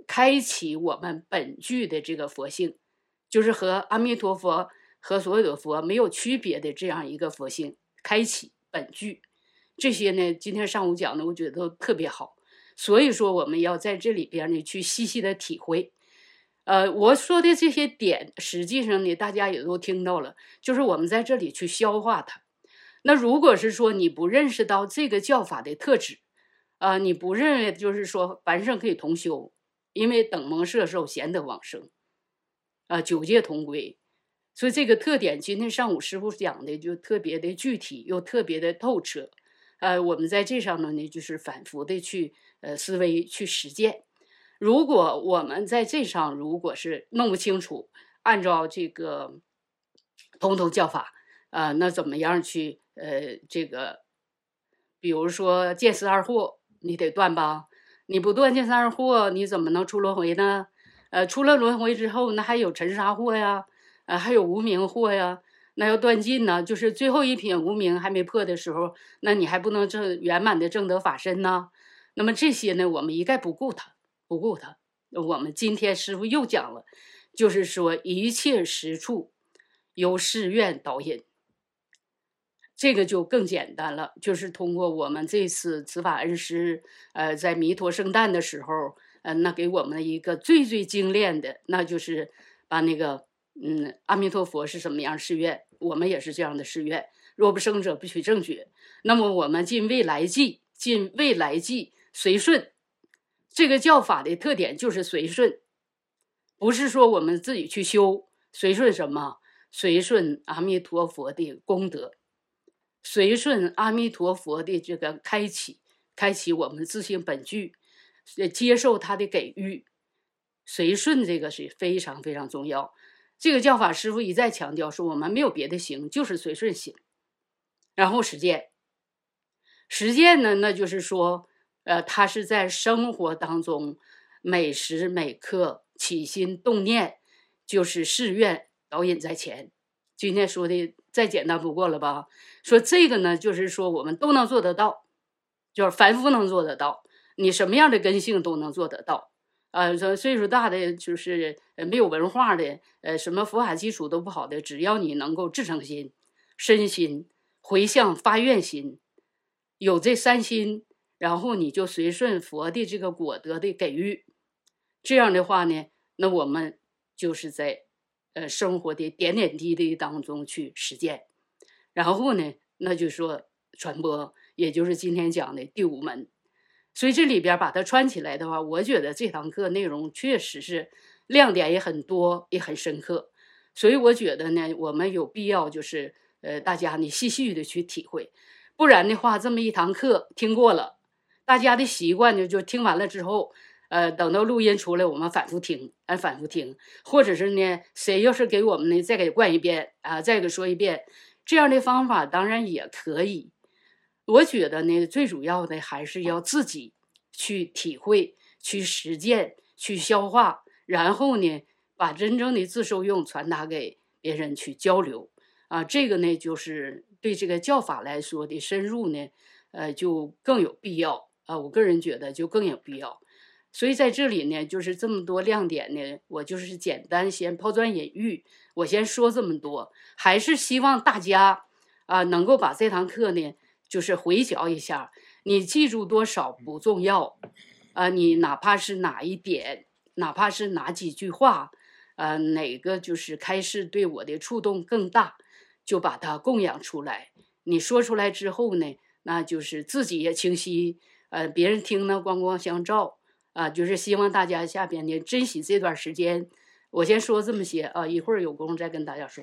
开启我们本具的这个佛性，就是和阿弥陀佛和所有的佛没有区别的这样一个佛性，开启本具。这些呢，今天上午讲的，我觉得都特别好。所以说，我们要在这里边呢去细细的体会。呃，我说的这些点，实际上呢，大家也都听到了，就是我们在这里去消化它。那如果是说你不认识到这个教法的特质，啊、呃，你不认为就是说凡圣可以同修，因为等蒙摄受，贤得往生，啊、呃，九界同归。所以这个特点，今天上午师父讲的就特别的具体，又特别的透彻。呃，我们在这上头呢，就是反复的去呃思维去实践。如果我们在这上如果是弄不清楚，按照这个通通教法，呃，那怎么样去呃这个，比如说见思二惑，你得断吧？你不断见思二惑，你怎么能出轮回呢？呃，出了轮回之后，那还有尘沙惑呀，呃，还有无明惑呀。那要断尽呢，就是最后一品无明还没破的时候，那你还不能证圆满的证得法身呢。那么这些呢，我们一概不顾它，不顾它。我们今天师父又讲了，就是说一切实处由誓愿导引，这个就更简单了。就是通过我们这次慈法恩师，呃，在弥陀圣诞的时候，呃，那给我们一个最最精炼的，那就是把那个。嗯，阿弥陀佛是什么样誓愿？我们也是这样的誓愿。若不生者，不取正觉。那么我们尽未来际，尽未来际随顺。这个教法的特点就是随顺，不是说我们自己去修，随顺什么？随顺阿弥陀佛的功德，随顺阿弥陀佛的这个开启，开启我们自性本具，接受他的给予，随顺这个是非常非常重要。这个教法师父一再强调说，我们没有别的行，就是随顺行，然后实践。实践呢，那就是说，呃，他是在生活当中每时每刻起心动念，就是誓愿导引在前。今天说的再简单不过了吧？说这个呢，就是说我们都能做得到，就是凡夫能做得到，你什么样的根性都能做得到。呃，岁数大的就是呃没有文化的，呃，什么佛法基础都不好的，只要你能够至诚心、身心、回向、发愿心，有这三心，然后你就随顺佛的这个果德的给予，这样的话呢，那我们就是在呃生活的点点滴滴当中去实践，然后呢，那就说传播，也就是今天讲的第五门。所以这里边把它串起来的话，我觉得这堂课内容确实是亮点也很多，也很深刻。所以我觉得呢，我们有必要就是呃，大家你细细的去体会，不然的话，这么一堂课听过了，大家的习惯呢，就听完了之后，呃，等到录音出来，我们反复听，按反复听，或者是呢，谁要是给我们呢，再给灌一遍啊，再给说一遍，这样的方法当然也可以。我觉得呢，最主要的还是要自己去体会、去实践、去消化，然后呢，把真正的自受用传达给别人去交流啊。这个呢，就是对这个教法来说的深入呢，呃，就更有必要啊。我个人觉得就更有必要。所以在这里呢，就是这么多亮点呢，我就是简单先抛砖引玉，我先说这么多，还是希望大家啊能够把这堂课呢。就是回嚼一下，你记住多少不重要，啊，你哪怕是哪一点，哪怕是哪几句话，呃，哪个就是开示对我的触动更大，就把它供养出来。你说出来之后呢，那就是自己也清晰，呃，别人听呢光光相照啊，就是希望大家下边呢珍惜这段时间。我先说这么些啊，一会儿有空再跟大家说。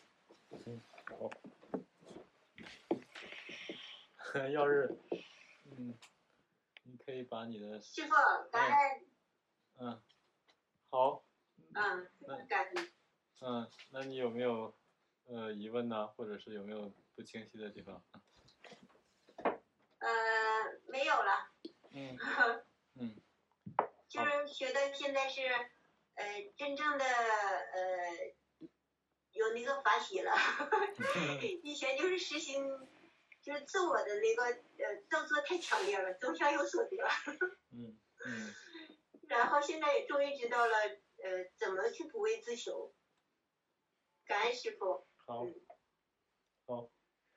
要是，嗯，你可以把你的师傅，刚才， 嗯，好， 嗯，感恩， 嗯，那你有没有呃疑问呢，或者是有没有不清晰的地方？ 呃，没有了。 嗯嗯， 就是觉得现在是，呃，真正的呃，有那个法喜了，以前就是实行。就是自我的那个呃动作太强烈了，总想有所得。 嗯嗯。 然后现在也终于知道了，呃，怎么去不为自修。感恩师父。 好， 嗯、 好。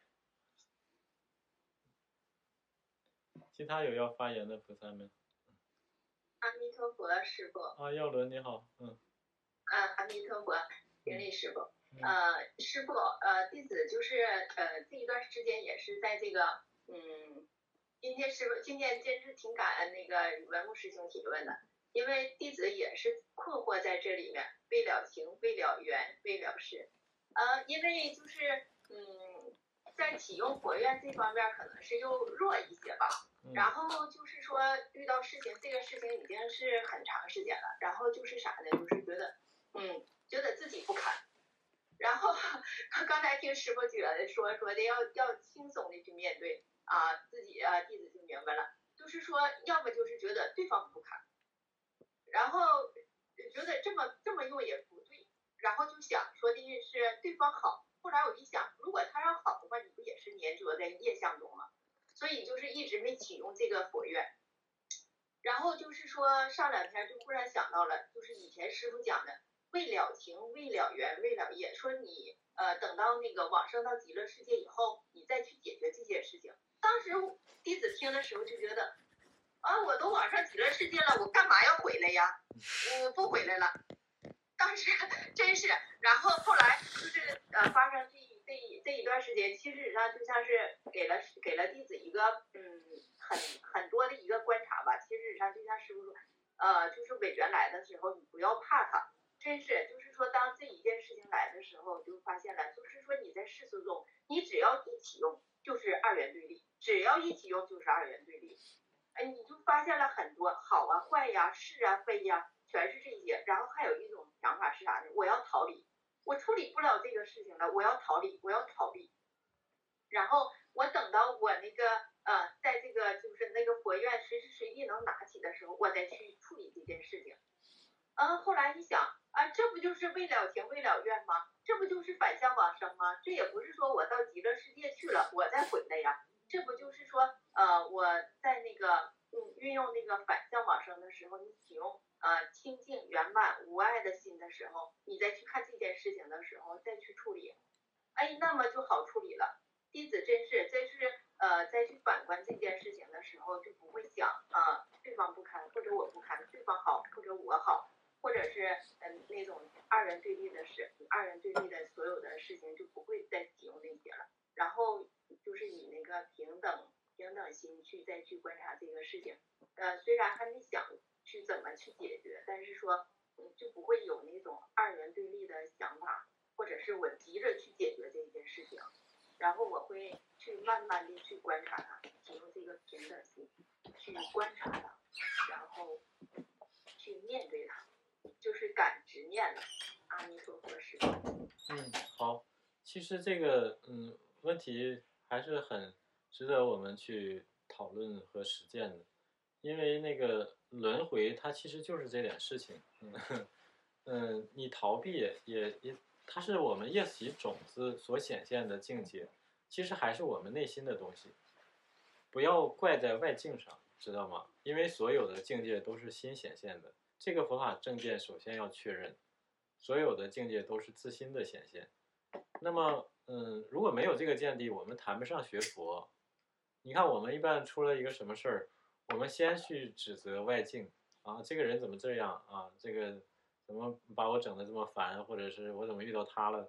其他有要发言的菩萨们？ 阿弥陀佛，师父。 啊，耀伦你好，嗯。 啊，阿弥陀佛，顶礼师父。 嗯、 呃，师父，呃，弟子就是呃这一段时间也是在这个嗯，今天师父今天真是挺感恩那个文牧师兄提问的，因为弟子也是困惑在这里面，未了情，未了缘，未了事。呃，因为就是嗯，在启用佛愿这方面可能是又弱一些吧。然后就是说遇到事情，这个事情已经是很长时间了，然后就是啥呢，就是觉得嗯觉得自己不堪，然后刚才听师傅觉得说说的要要轻松的去面对啊，自己啊弟子就明白了，就是说要么就是觉得对方不堪，然后觉得这么这么用也不对，然后就想说的是对方好，后来我一想，如果他要好的话，你不也是粘着在业相中吗？所以就是一直没启用这个佛愿，然后就是说上两天就忽然想到了，就是以前师傅讲的未了情、未了缘、未了业，说你呃等到那个往生到极乐世界以后，你再去解决这件事情。当时弟子听的时候就觉得，啊，我都往上极乐世界了，我干嘛要回来呀？我不回来了。当时真是，然后后来就是呃发生这一这一这一段时间，其实上就像是给了给了弟子一个嗯很很多的一个观察吧。其实上就像师傅说，呃，就是委员来的时候，你不要怕他，真是就是说当这一件事情来的时候，就发现了，就是说你在世俗中，你只要一起用就是二元对立，只要一起用就是二元对立，哎，你就发现了很多好啊、坏呀、是啊、非呀。全是这些，然后还有一种想法是啥呢？我要逃离，我处理不了这个事情了，我要逃离，我要逃避。然后我等到我那个呃，在这个就是那个佛愿随时随地能拿起的时候，我再去处理这件事情。嗯，后来一想啊，这不就是未了情未了愿吗？这不就是反向往生吗？这也不是说我到极乐世界去了，我再回来呀。这不就是说呃，我在那个嗯运用那个反向往生的时候，你启用。呃，清净圆满无碍的心的时候，你再去看这件事情的时候，再去处理，哎，那么就好处理了。弟子真是，真是呃，再去反观这件事情的时候，就不会想啊、呃，对方不堪，或者我不堪，对方好，或者我好，或者是嗯、呃、那种二元对立的事，二元对立的所有的事情就不会再提用那些了。然后就是以那个平等平等心去再去观察这个事情，呃，虽然还没想。去怎么去解决，但是说嗯就不会有那种二元对立的想法，或者是我急着去解决这件事情，然后我会去慢慢的去观察它，提用这个平等心去观察它，然后去面对它，就是感执念了。阿弥陀佛师父。 嗯，好，其实这个嗯问题还是很值得我们去讨论和实践的。因为那个轮回，它其实就是这点事情，嗯，嗯，你逃避也也，它是我们业习种子所显现的境界，其实还是我们内心的东西，不要怪在外境上，知道吗？因为所有的境界都是心显现的，这个佛法正见首先要确认，所有的境界都是自心的显现。那么，嗯，如果没有这个见地，我们谈不上学佛。你看，我们一般出了一个什么事儿？我们先去指责外境啊，这个人怎么这样啊？这个怎么把我整得这么烦？或者是我怎么遇到他了？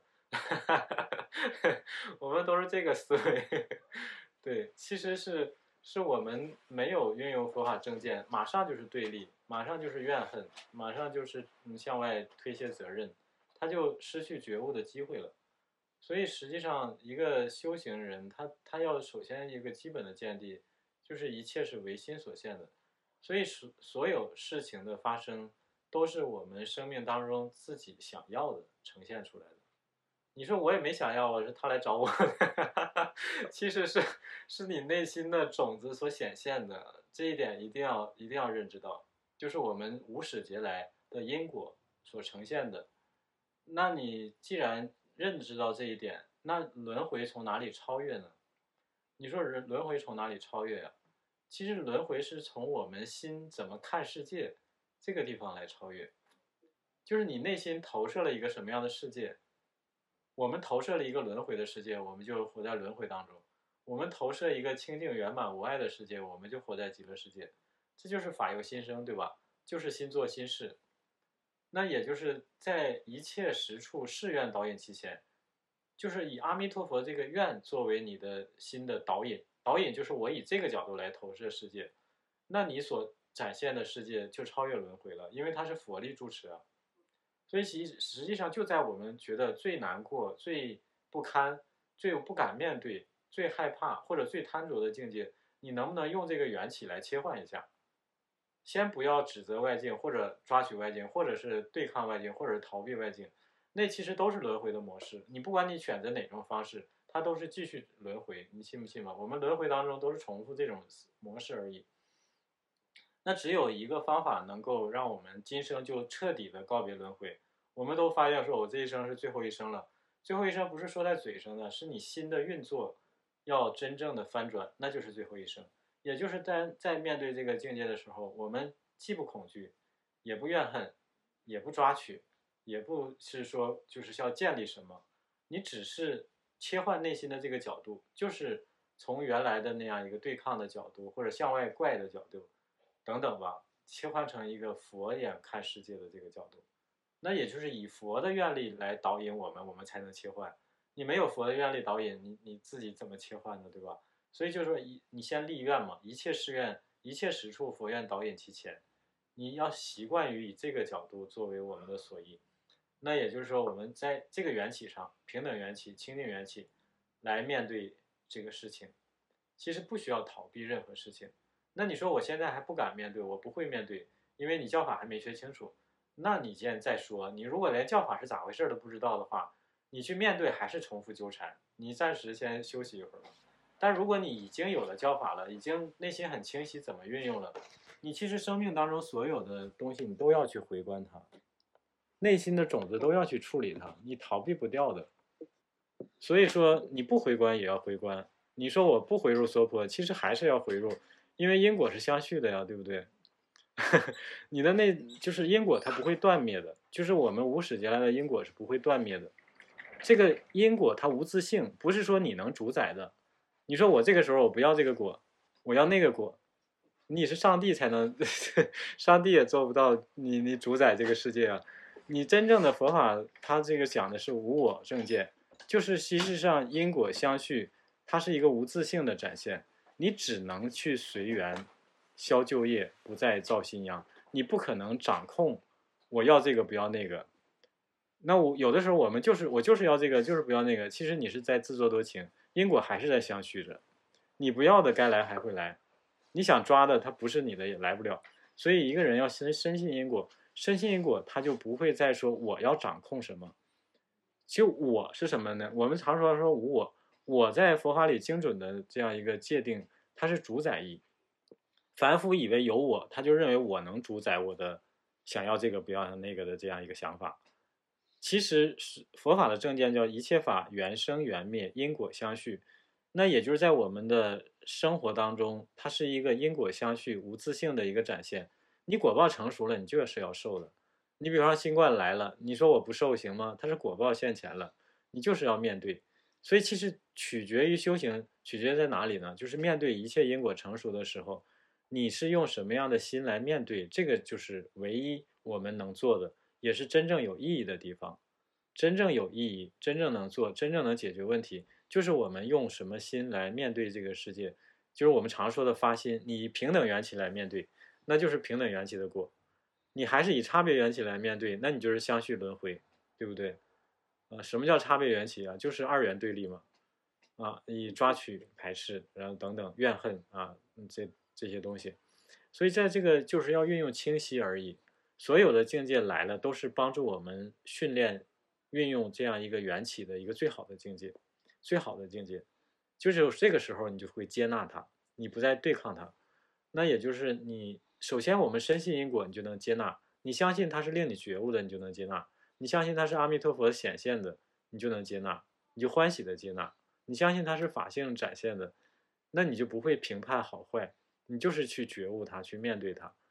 我们都是这个思维。对，其实是是我们没有运用佛法正见，马上就是对立，马上就是怨恨，马上就是嗯向外推卸责任，他就失去觉悟的机会了。所以实际上，一个修行人，他他要首先一个基本的见地。就是一切是唯心所现的，所以所所有事情的发生都是我们生命当中自己想要的呈现出来的。你说我也没想要，我是他来找我的，其实是是你内心的种子所显现的，这一点一定要一定要认知到，就是我们无始劫来的因果所呈现的。那你既然认知到这一点，那轮回从哪里超越呢？你说人轮回从哪里超越呀、啊？其实轮回是从我们心怎么看世界， 这个地方来超越。就是你内心投射了一个什么样的世界，我们投射了一个轮回的世界，我们就活在轮回当中；我们投射一个清净圆满无碍的世界，我们就活在极乐世界。这就是法由心生，对吧？就是心做心事。那也就是在一切时处誓愿导引其前，就是以阿弥陀佛这个愿作为你的心的导引，导引就是我以这个角度来投射世界，那你所展现的世界就超越轮回了，因为它是佛力主持啊。所以其实际上就在我们觉得最难过、最不堪、最不敢面对、最害怕或者最贪着的境界，你能不能用这个缘起来切换一下？先不要指责外境，或者抓取外境，或者是对抗外境，或者是逃避外境，那其实都是轮回的模式。你不管你选择哪种方式，它都是继续轮回，你信不信嘛？我们轮回当中都是重复这种模式而已。那只有一个方法能够让我们今生就彻底的告别轮回。我们都发现说，我这一生是最后一生了。最后一生不是说在嘴上的，是你心的运作要真正的翻转，那就是最后一生。也就是在在面对这个境界的时候，我们既不恐惧，也不怨恨，也不抓取，也不是说就是要建立什么，你只是切换内心的这个角度，就是从原来的那样一个对抗的角度，或者向外怪的角度等等吧，切换成一个佛眼看世界的这个角度。那也就是以佛的愿力来导引我们，我们才能切换。你没有佛的愿力导引，你你自己怎么切换呢？对吧？所以就是说，一你先立愿嘛，一切誓愿，一切实处佛愿导引其前。你要习惯于以这个角度作为我们的所依。那也就是说，我们在这个缘起上，平等缘起、清净缘起，来面对这个事情，其实不需要逃避任何事情。那你说我现在还不敢面对，我不会面对，因为你教法还没学清楚。那你现在再说，你如果连教法是咋回事都不知道的话，你去面对还是重复纠缠。你暂时先休息一会儿吧。但如果你已经有了教法了，已经内心很清晰怎么运用了，你其实生命当中所有的东西你都要去回观它，内心的种子都要去处理它，你逃避不掉的。所以说你不回观也要回观。你说我不回入娑婆，其实还是要回入，因为因果是相续的呀，对不对？你的那就是因果它不会断灭的，就是我们无始劫来的因果是不会断灭的。这个因果它无自性，不是说你能主宰的。你说我这个时候我不要这个果，我要那个果，你是上帝才能上帝也做不到你你主宰这个世界啊。你真正的佛法它这个讲的是无我正见，就是实际上因果相续，它是一个无自性的展现。你只能去随缘消旧业，不再造新殃，你不可能掌控我要这个不要那个。那我有的时候我们就是我就是要这个就是不要那个，其实你是在自作多情，因果还是在相续着，你不要的该来还会来，你想抓的它不是你的也来不了。所以一个人要深深信因果，深信因果他就不会再说我要掌控什么。就我是什么呢？我们常说说无我，我在佛法里精准的这样一个界定，它是主宰义。凡夫以为有我，他就认为我能主宰我的想要这个不要那个的这样一个想法。其实是佛法的正见叫一切法缘生缘灭，因果相续。那也就是在我们的生活当中，它是一个因果相续无自性的一个展现。你果报成熟了，你就是要受的。你比方说新冠来了，你说我不受行吗？它是果报现前了，你就是要面对。所以其实取决于修行，取决在哪里呢？就是面对一切因果成熟的时候，你是用什么样的心来面对，这个就是唯一我们能做的，也是真正有意义的地方。真正有意义，真正能做，真正能解决问题，就是我们用什么心来面对这个世界，就是我们常说的发心。你以平等缘起来面对，那就是平等缘起的果；你还是以差别缘起来面对，那你就是相续轮回，对不对？啊，什么叫差别缘起啊？就是二元对立嘛，啊，以抓取、排斥，然后等等怨恨啊，这这些东西。所以在这个就是要运用清晰而已。所有的境界来了，都是帮助我们训练。运用这样一个缘起的一个最好的境界，最好的境界，就是这个时候你就会接纳它，你不再对抗它。那也就是你首先我们深信因果，你就能接纳；你相信它是令你觉悟的，你就能接纳；你相信它是阿弥陀佛显现的，你就能接纳，你就欢喜的接纳；你相信它是法性展现的，那你就不会评判好坏，你就是去觉悟它，去面对它。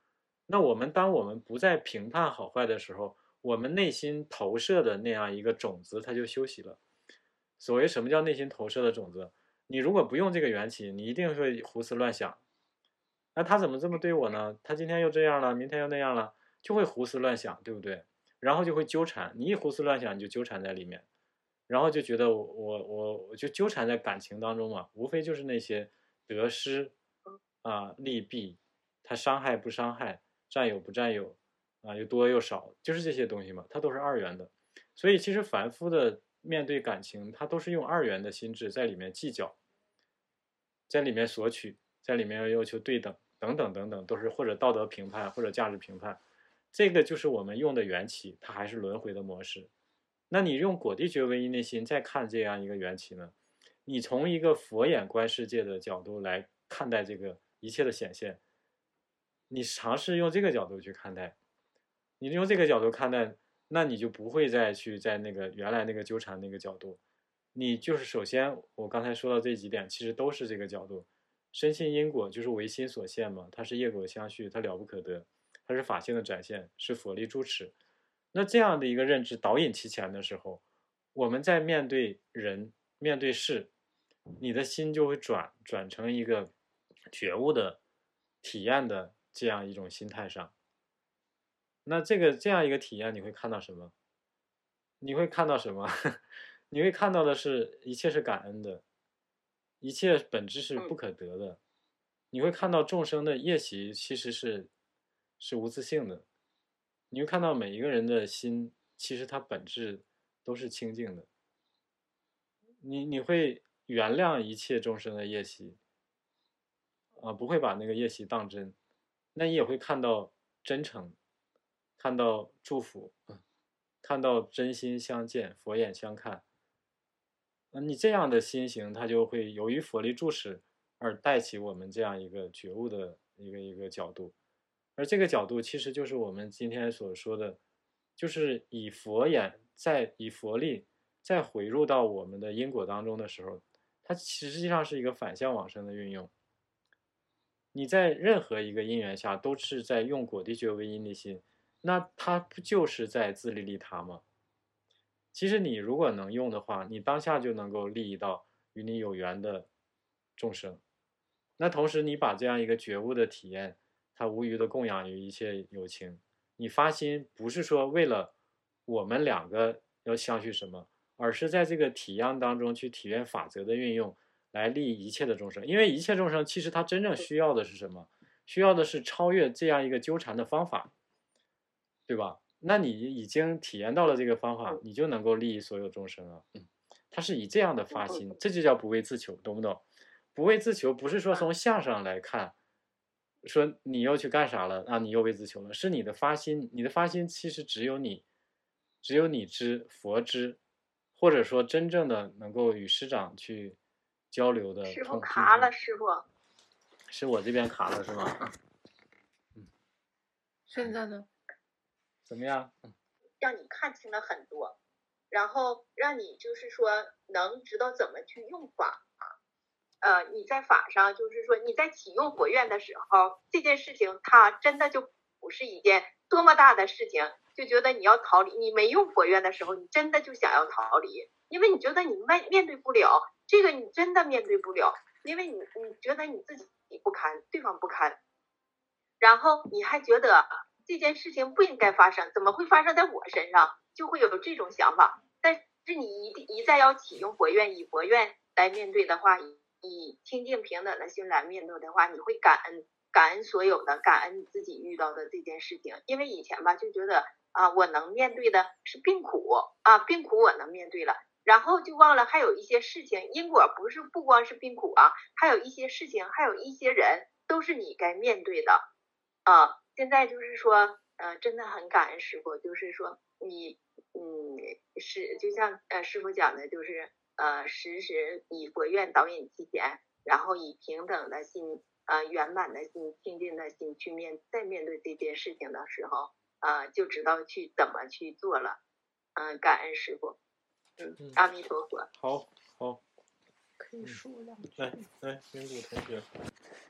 那我们当我们不再评判好坏的时候，我们内心投射的那样一个种子，它就休息了。所谓什么叫内心投射的种子？你如果不用这个缘起，你一定会胡思乱想。那他怎么这么对我呢？他今天又这样了，明天又那样了，就会胡思乱想，对不对？然后就会纠缠，你一胡思乱想，你就纠缠在里面，然后就觉得我我我我就纠缠在感情当中嘛，无非就是那些得失啊、利弊，它伤害不伤害，占有不占有啊，又多又少，就是这些东西嘛，它都是二元的。所以其实凡夫的面对感情，他都是用二元的心智在里面计较，在里面索取，在里面要求对等，等等等等，都是或者道德评判或者价值评判。这个就是我们用的缘起，它还是轮回的模式。那你用果地觉唯一内心再看这样一个缘起呢？你从一个佛眼观世界的角度来看待这个一切的显现，你尝试用这个角度去看待，你用这个角度看待，那你就不会再去在那个原来那个纠缠那个角度。你就是首先我刚才说到这几点，其实都是这个角度。深信因果就是唯心所现嘛，它是业果相续，它了不可得，它是法性的展现，是佛力住持。那这样的一个认知导引其前的时候，我们在面对人面对事，你的心就会转转成一个觉悟的体验的这样一种心态上。那这个这样一个体验，你会看到什么？你会看到什么？你会看到的是一切是感恩的，一切本质是不可得的。你会看到众生的业习其实是是无自性的。你会看到每一个人的心，其实它本质都是清净的。你你会原谅一切众生的业习，啊，不会把那个业习当真。那你也会看到真诚，看到祝福，看到真心相见，佛眼相看。那你这样的心行，它就会由于佛力住持而带起我们这样一个觉悟的一个一个角度。而这个角度其实就是我们今天所说的，就是以佛眼再以佛力再回入到我们的因果当中的时候，它实际上是一个反向往生的运用。你在任何一个因缘下都是在用果地觉唯一内心，那它不就是在自利利他吗？其实你如果能用的话，你当下就能够利益到与你有缘的众生。那同时你把这样一个觉悟的体验，它无余的供养于一切有情。你发心不是说为了我们两个要相续什么，而是在这个体验当中去体验法则的运用，来利益一切的众生。因为一切众生其实他真正需要的是什么？需要的是超越这样一个纠缠的方法，对吧？那你已经体验到了这个方法，你就能够利益所有众生啊。嗯，他是以这样的发心，这就叫不为自求，懂不懂？不为自求不是说从相上来看，说你又去干啥了啊？你又为自求了，是你的发心，你的发心其实只有你，只有你知，佛知，或者说真正的能够与师长去交流的。 师傅卡了，师傅。 是我这边卡了是吗？ 嗯。现在呢？ 怎么样？ 让你看清了很多，然后让你就是说能知道怎么去用法。呃，你在法上就是说你在启用佛愿的时候，这件事情它真的就不是一件多么大的事情，就觉得你要逃离。你没用佛愿的时候，你真的就想要逃离，因为你觉得你面面对不了这个，你真的面对不了，因为你你觉得你自己不堪，对方不堪，然后你还觉得这件事情不应该发生，怎么会发生在我身上？就会有这种想法。但是你一一再要启用佛愿，以佛愿来面对的话，以清净平等的心来面对的话，你会感恩感恩所有的，感恩自己遇到的这件事情。因为以前吧就觉得啊，我能面对的是病苦啊，病苦我能面对了，然后就忘了还有一些事情，因果不是不光是病苦啊，还有一些事情，还有一些人都是你该面对的啊。现在就是说，呃，真的很感恩师傅，就是说你，嗯，是就像呃师傅讲的，就是呃时时以佛愿导引其前，然后以平等的心，呃圆满的心、清净的心去面，在面对这件事情的时候，呃就知道去怎么去做了。嗯、呃，感恩师傅，嗯，阿弥陀佛。 好，好， 可以说两句。 来来，云谷同学。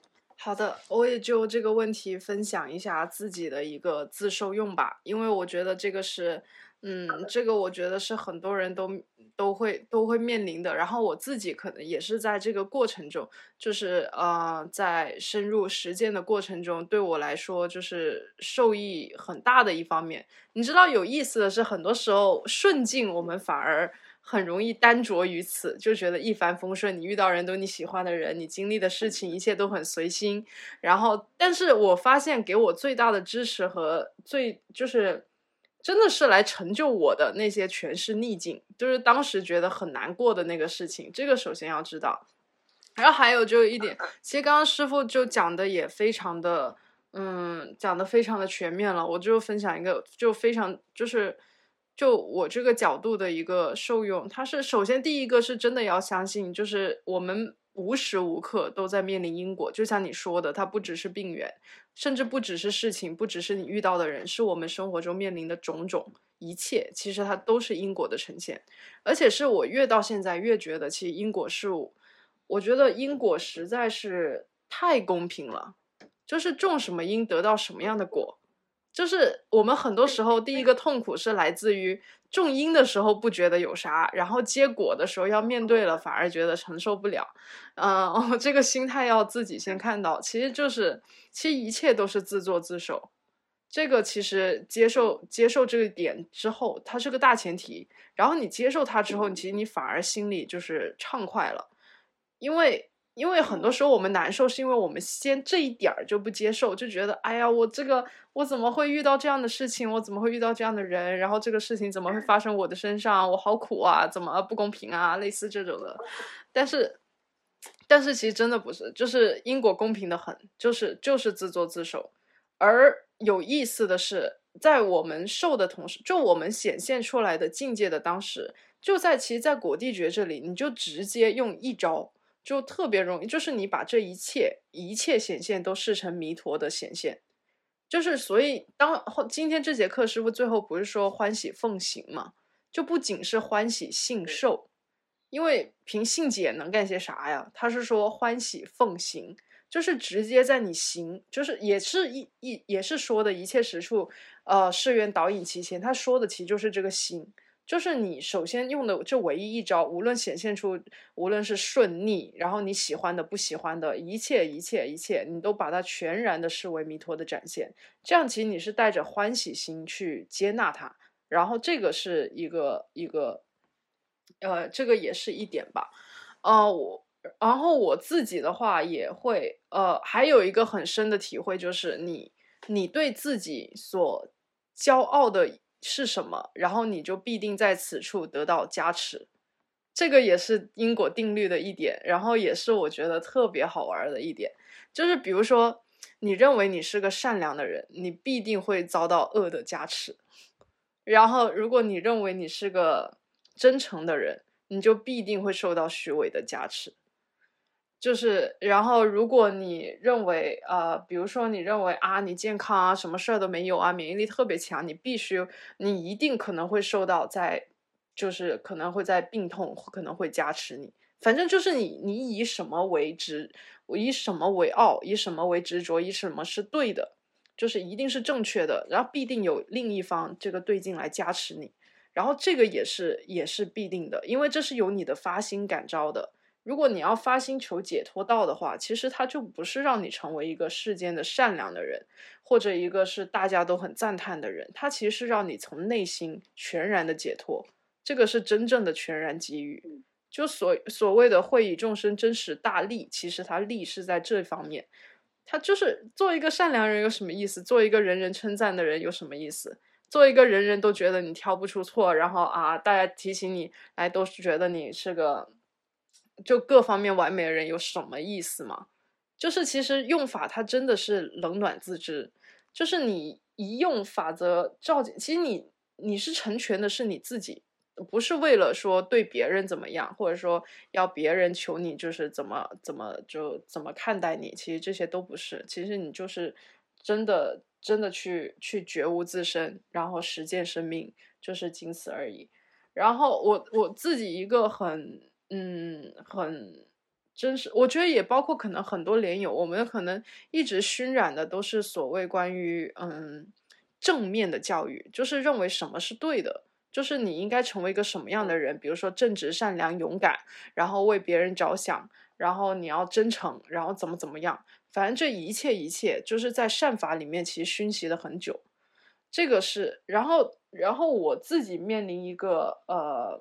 好的，我也就这个问题分享一下自己的一个自受用吧，因为我觉得这个是，嗯，这个我觉得是很多人都都会都会面临的。然后我自己可能也是在这个过程中，就是呃，在深入实践的过程中，对我来说就是受益很大的一方面。你知道有意思的是，很多时候顺境我们反而很容易单着于此，就觉得一帆风顺，你遇到人都你喜欢的人，你经历的事情一切都很随心。然后，但是我发现给我最大的支持和最就是真的是来成就我的那些全是逆境，就是当时觉得很难过的那个事情，这个首先要知道。然后还有就一点，其实刚刚师傅就讲的也非常的嗯，讲的非常的全面了，我就分享一个就非常就是就我这个角度的一个受用。它是首先第一个是真的要相信，就是我们无时无刻都在面临因果，就像你说的，它不只是病源，甚至不只是事情，不只是你遇到的人，是我们生活中面临的种种一切，其实它都是因果的呈现。而且是我越到现在越觉得，其实因果是我觉得因果实在是太公平了，就是种什么因得到什么样的果。就是我们很多时候第一个痛苦是来自于种因的时候不觉得有啥，然后结果的时候要面对了反而觉得承受不了。嗯、呃，这个心态要自己先看到，其实就是其实一切都是自作自受。这个其实接受接受这个点之后，它是个大前提，然后你接受它之后，其实你反而心里就是畅快了。因为因为很多时候我们难受是因为我们先这一点儿就不接受，就觉得哎呀，我这个我怎么会遇到这样的事情，我怎么会遇到这样的人，然后这个事情怎么会发生我的身上，我好苦啊，怎么不公平啊，类似这种的。但是但是其实真的不是，就是因果公平的很，就是就是自作自受。而有意思的是，在我们受的同时，就我们显现出来的境界的当时，就在其实在果地诀这里，你就直接用一招就特别容易，就是你把这一切一切显现都视成弥陀的显现。就是所以当今天这节课师傅最后不是说欢喜奉行嘛，就不仅是欢喜信受，因为凭信解能干些啥呀？他是说欢喜奉行，就是直接在你行，就是也是一一也是说的一切实处，呃，誓愿导引其前。他说的其实就是这个行，就是你首先用的这唯一一招，无论显现出，无论是顺逆，然后你喜欢的、不喜欢的一切、一切、一切，你都把它全然的视为弥陀的展现。这样其实你是带着欢喜心去接纳它，然后这个是一个一个。呃，这个也是一点吧，呃，我，然后我自己的话也会，呃，还有一个很深的体会，就是你，你对自己所骄傲的是什么，然后你就必定在此处得到加持，这个也是因果定律的一点，然后也是我觉得特别好玩的一点，就是比如说，你认为你是个善良的人，你必定会遭到恶的加持，然后如果你认为你是个真诚的人，你就必定会受到虚伪的加持。就是然后如果你认为呃比如说你认为啊你健康啊什么事儿都没有啊免疫力特别强，你必须你一定可能会受到在就是可能会在病痛可能会加持你，反正就是你你以什么为执，以什么为傲，以什么为执着，以什么是对的，就是一定是正确的，然后必定有另一方这个对境来加持你，然后这个也是也是必定的，因为这是由你的发心感召的。如果你要发心求解脱道的话，其实它就不是让你成为一个世间的善良的人，或者一个是大家都很赞叹的人，它其实是让你从内心全然的解脱，这个是真正的全然给予。就所所谓的会以众生真实大利，其实它利是在这方面。他就是做一个善良人有什么意思？做一个人人称赞的人有什么意思？做一个人人都觉得你挑不出错，然后啊，大家提醒你，哎，都是觉得你是个就各方面完美的人有什么意思吗？就是其实用法它真的是冷暖自知，就是你一用法则照进，其实你你是成全的是你自己，不是为了说对别人怎么样，或者说要别人求你就是怎么怎么就怎么看待你，其实这些都不是，其实你就是真的真的去去觉悟自身，然后实践生命，就是仅此而已。然后我我自己一个很嗯很真是，我觉得也包括可能很多莲友，我们可能一直熏染的都是所谓关于嗯正面的教育，就是认为什么是对的，就是你应该成为一个什么样的人，比如说正直、善良、勇敢，然后为别人着想，然后你要真诚，然后怎么怎么样，反正这一切一切就是在善法里面其实熏习了很久。这个是，然后然后我自己面临一个呃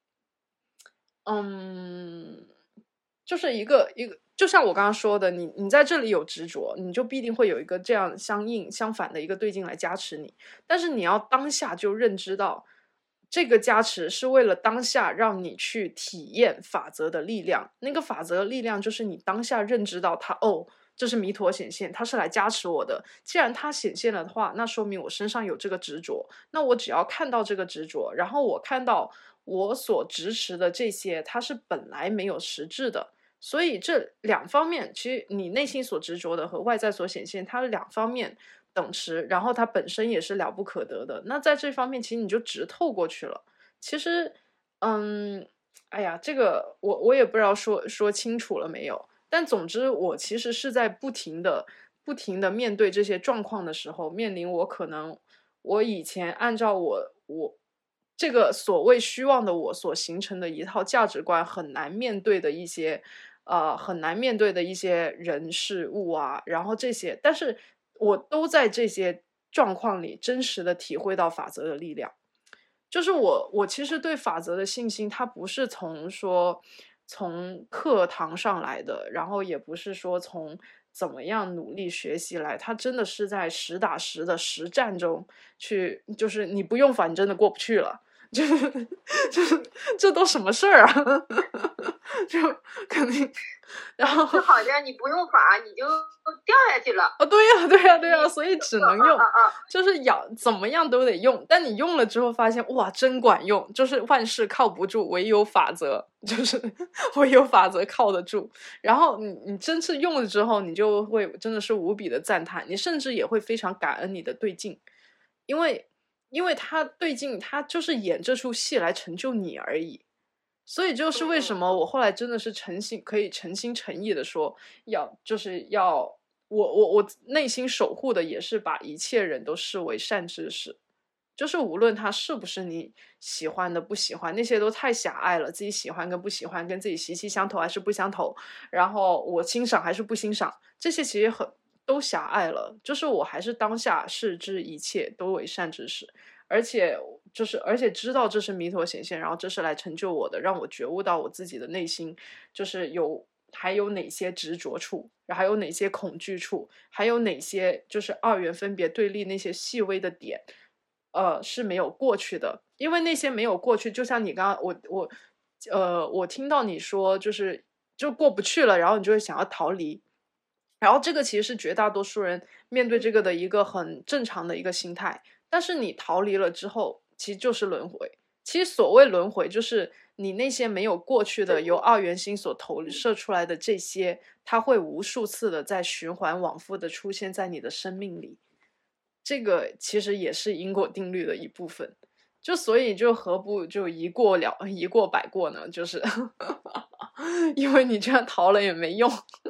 嗯。就是一个一个，就像我刚刚说的，你你在这里有执着，你就必定会有一个这样相应相反的一个对境来加持你。但是你要当下就认知到，这个加持是为了当下让你去体验法则的力量。那个法则的力量就是你当下认知到它，哦，这是弥陀显现，它是来加持我的。既然它显现了的话，那说明我身上有这个执着。那我只要看到这个执着，然后我看到我所执持的这些，它是本来没有实质的。所以这两方面，其实你内心所执着的和外在所显现，它两方面等持，然后它本身也是了不可得的。那在这方面，其实你就直透过去了。其实，嗯，哎呀，这个我我也不知道说说清楚了没有。但总之，我其实是在不停的、不停的面对这些状况的时候，面临我可能我以前按照我我。这个所谓虚妄的我所形成的一套价值观很难面对的一些呃很难面对的一些人事物啊，然后这些，但是我都在这些状况里真实的体会到法则的力量。就是我我其实对法则的信心，它不是从说从课堂上来的，然后也不是说从怎么样努力学习来，它真的是在实打实的实战中去，就是你不用法你真的过不去了。就是就是这都什么事儿啊？就肯定，然后就好像你不用法，你就掉下去了。 啊，对呀，对呀，对呀，所以只能用， 啊啊啊、 就是要怎么样都得用。但你用了之后发现，哇，真管用！就是万事靠不住，唯有法则，就是唯有法则靠得住。然后你你真是用了之后，你就会真的是无比的赞叹，你甚至也会非常感恩你的对境，因为。因为他对境，他就是演这出戏来成就你而已，所以就是为什么我后来真的是诚心可以诚心诚意的说，要就是要我我我内心守护的也是把一切人都视为善知识，就是无论他是不是你喜欢的不喜欢，那些都太狭隘了，自己喜欢跟不喜欢，跟自己习气相投还是不相投，然后我欣赏还是不欣赏，这些其实很。都狭隘了，就是我还是当下视之一切都为善知识，而且就是而且知道这是弥陀显现，然后这是来成就我的，让我觉悟到我自己的内心就是有还有哪些执着处，还有哪些恐惧处，还有哪些就是二元分别对立那些细微的点，呃是没有过去的，因为那些没有过去，就像你刚刚我我呃我听到你说就是就过不去了，然后你就会想要逃离。然后这个其实是绝大多数人面对这个的一个很正常的一个心态，但是你逃离了之后，其实就是轮回。其实所谓轮回，就是你那些没有过去的由二元心所投射出来的这些，它会无数次的在循环往复的出现在你的生命里。这个其实也是因果定律的一部分。就所以就何不就一过了一过百过呢？就是因为你这样逃了也没用。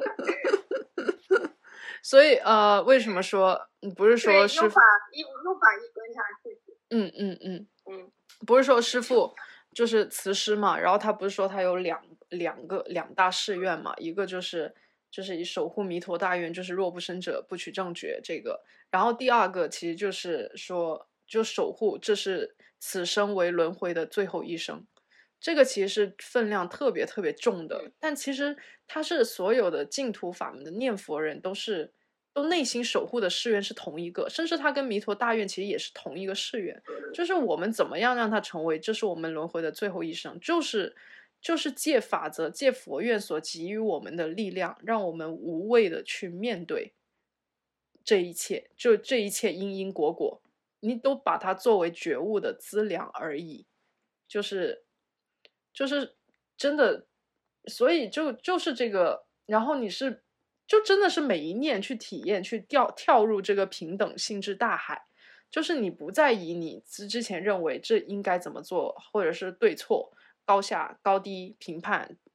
所以呃，为什么说不是说师父用法一用法一观察自己？ 嗯嗯嗯嗯， 不是说师父就是慈师嘛，然后他不是说他有两两个两大誓愿嘛，一个就是就是以守护弥陀大愿，就是若不生者不取正觉这个，然后第二个其实就是说就守护，这是此生为轮回的最后一生。这个其实是分量特别特别重的，但其实它是所有的净土法门的念佛人都是都内心守护的誓愿是同一个，甚至它跟弥陀大愿其实也是同一个誓愿，就是我们怎么样让它成为这是我们轮回的最后一生，就是就是借法则借佛愿所给予我们的力量，让我们无畏的去面对这一切，就这一切因因果果，你都把它作为觉悟的资粮而已，就是就是真的，所以就就是这个，然后你是就真的是每一念去体验，去跳跳入这个平等性之大海，就是你不再以你之之前认为这应该怎么做，或者是对错、高下、高低评判，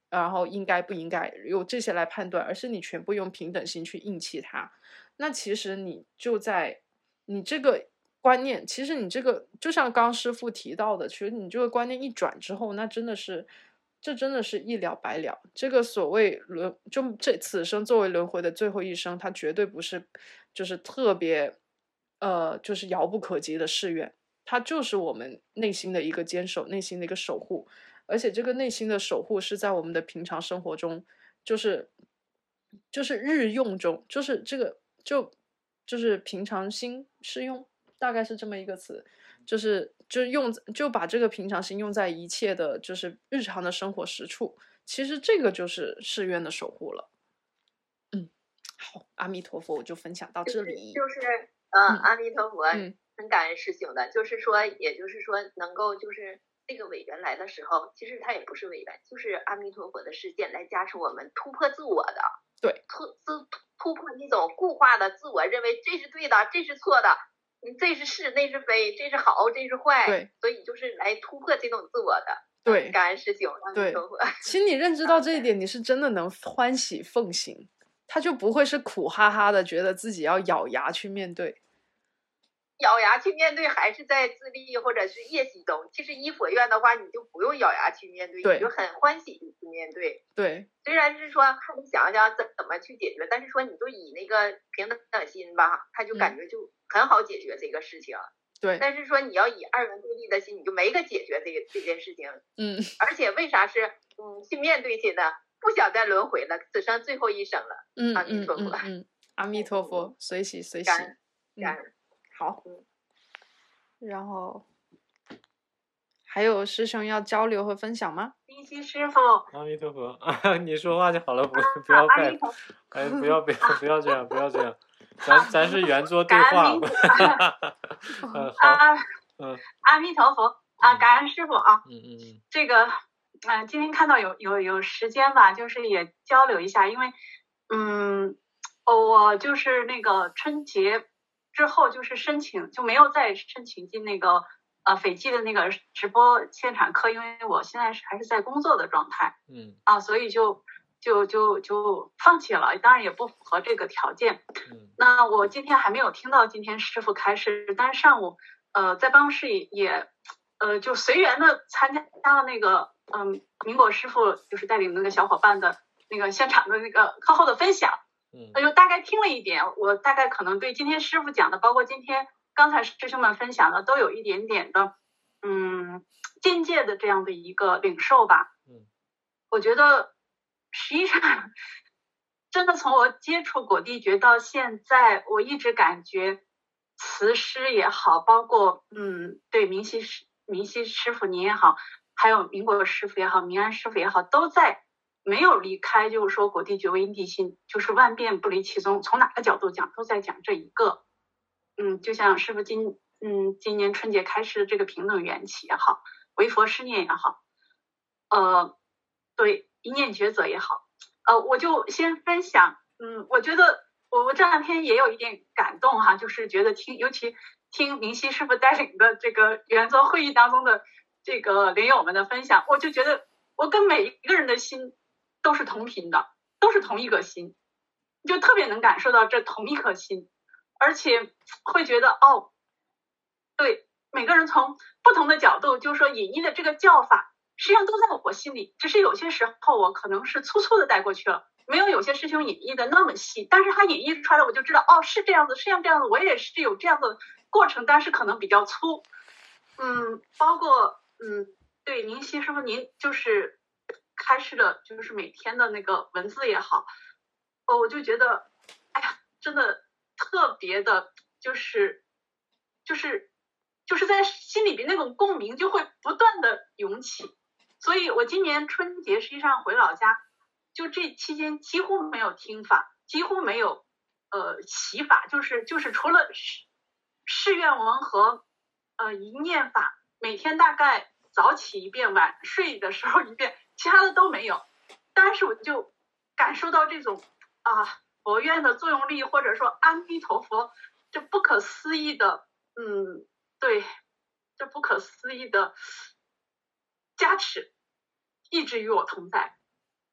然后应该不应该有这些来判断，而是你全部用平等心去硬气它。那其实你就在你这个观念，其实你这个就像刚师傅提到的，其实你这个观念一转之后，那真的是这真的是一了百了。这个所谓轮，就这此生作为轮回的最后一生，它绝对不是就是特别呃就是遥不可及的誓愿，它就是我们内心的一个坚守，内心的一个守护。而且这个内心的守护是在我们的平常生活中，就是就是日用中，就是这个就就是平常心适用，大概是这么一个词，就是就用就把这个平常心用在一切的就是日常的生活实处，其实这个就是誓愿的守护了。嗯，好，阿弥陀佛，我就分享到这里。 就是、就是、呃、 嗯， 阿弥陀佛， 嗯， 很感恩师兄的，就是说，也就是说，能够就是这个委员来的时候，其实他也不是委员，就是阿弥陀佛的视线来加持我们突破自我的。 对， 突突突破那种固化的自我认为这是对的，这是错的，这是是，那是非，这是好，这是坏。 对， 所以就是来突破这种自我的。 对， 感恩师兄，阿弥陀佛。 其实你认知到这一点，你是真的能欢喜奉行，他就不会是苦哈哈的，觉得自己要咬牙去面对。 咬牙去面对，还是在自立或者是业习中。其实依佛愿的话，你就不用咬牙去面对，你就很欢喜去面对。 对， 虽然是说还得想想怎怎么去解决，但是说你就以那个平等心吧，他就感觉就很好解决这个事情。 对、嗯， 但是说你要以二元对立的心，你就没个解决这个这件事情。 嗯， 而且为啥是嗯去面对去呢？不想再轮回了，此生最后一生了。 嗯， 阿弥陀佛， 嗯，嗯阿弥陀佛，随喜随喜。 感恩。 好，然后还有师兄要交流和分享吗？ 明熙师傅， 阿弥陀佛，啊，你说话就好了，不不要拜，哎，不要不要不要这样，不要这样，咱咱是圆桌对话。嗯，好，嗯， 阿弥陀佛啊，感恩师傅啊， 嗯嗯嗯， 这个，嗯、呃，今天看到有有有时间吧，就是也交流一下，因为，嗯，我就是那个春节之后就是申请就没有再申请进那个呃斐济的那个直播现场课，因为我现在是还是在工作的状态， 嗯啊，所以就就就就放弃了，当然也不符合这个条件。 嗯， 那我今天还没有听到今天师傅开示，但是上午呃在办公室也也呃就随缘的参加了那个嗯民国师傅就是带领那个小伙伴的那个现场的那个课后的分享。 嗯， 就大概听了一点，我大概可能对今天师傅讲的，包括今天刚才师兄们分享的，都有一点点的，嗯，间接的这样的一个领受吧。 嗯， 我觉得实际上，真的从我接触果地觉到现在，我一直感觉慈师也好，包括嗯，对明熙师明熙师傅您也好，还有民国师傅也好，明安师傅也好，都在。没有离开，就是说果地觉为因地心，就是万变不离其宗。从哪个角度讲，都在讲这一个。嗯，就像师父今嗯今年春节开始这个平等缘起也好，为佛施念也好，呃，对一念抉择也好，呃，我就先分享。嗯，我觉得我我这两天也有一点感动哈，就是觉得听，尤其听明熙师父带领的这个圆桌会议当中的这个莲友们的分享，我就觉得我跟每一个人的心都是同频的，都是同一个心，就特别能感受到这同一颗心，而且会觉得哦，对，每个人从不同的角度，就是说引义的这个教法，实际上都在我心里，只是有些时候我可能是粗粗的带过去了，没有有些师兄引义的那么细，但是他引义出来了，我就知道哦，是这样子，是这样子，我也是有这样的过程，但是可能比较粗。嗯，包括嗯，对，明熙师傅您就是开示的就是每天的那个文字也好，哦，我就觉得，哎呀，真的特别的，就是就是就是在心里边那种共鸣就会不断的涌起。所以我今年春节实际上回老家，就这期间几乎没有听法，几乎没有呃习法，就是就是除了誓愿文和呃一念法，每天大概早起一遍，晚睡的时候一遍。其他的都没有，但是我就感受到这种啊佛愿的作用力，或者说阿弥陀佛这不可思议的，嗯，对，这不可思议的加持，一直与我同在。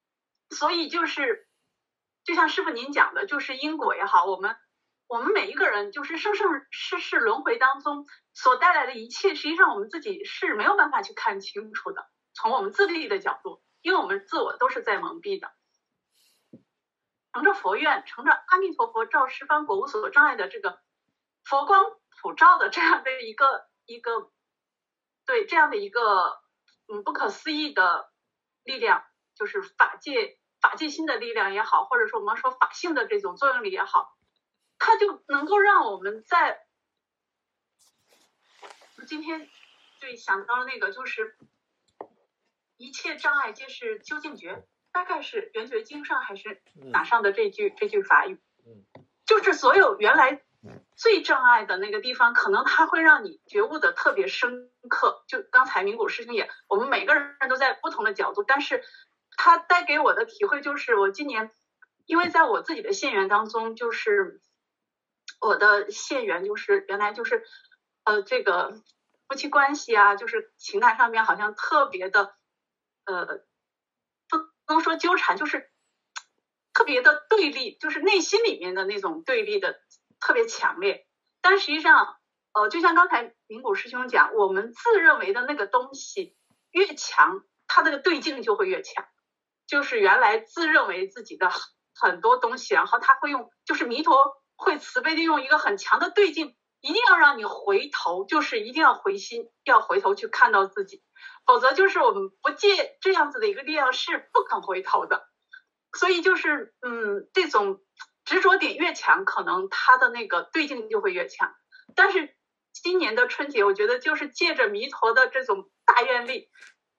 所以就是就像师父您讲的，就是因果也好，我们我们每一个人就是生生世世轮回当中所带来的一切，实际上我们自己是没有办法去看清楚的，从我们自利的角度，因为我们自我都是在蒙蔽的。乘着佛愿，乘着阿弥陀佛照十方国无所障碍的这个佛光普照的这样的一个一个对这样的一个嗯不可思议的力量，就是法界法界心的力量也好，或者说我们说法性的这种作用力也好，它就能够让我们在今天对想到那个就是一切障碍皆是究竟觉，大概是圆觉经上还是哪上的这句、嗯、这句法语，就是所有原来最障碍的那个地方，可能它会让你觉悟的特别深刻。就刚才明谷师兄也，我们每个人都在不同的角度，但是他带给我的体会就是，我今年因为在我自己的线缘当中，就是我的线缘就是原来就是呃这个夫妻关系啊，就是情感上面好像特别的呃不能说纠缠，就是特别的对立，就是内心里面的那种对立的特别强烈。但实际上呃就像刚才明谷师兄讲，我们自认为的那个东西越强，它那个对境就会越强。就是原来自认为自己的很多东西，然后他会用，就是弥陀会慈悲的用一个很强的对境，一定要让你回头，就是一定要回心，要回头去看到自己，否则就是我们不借这样子的一个力量是不肯回头的。所以就是嗯，这种执着点越强，可能他的那个对境就会越强。但是今年的春节，我觉得就是借着弥陀的这种大愿力，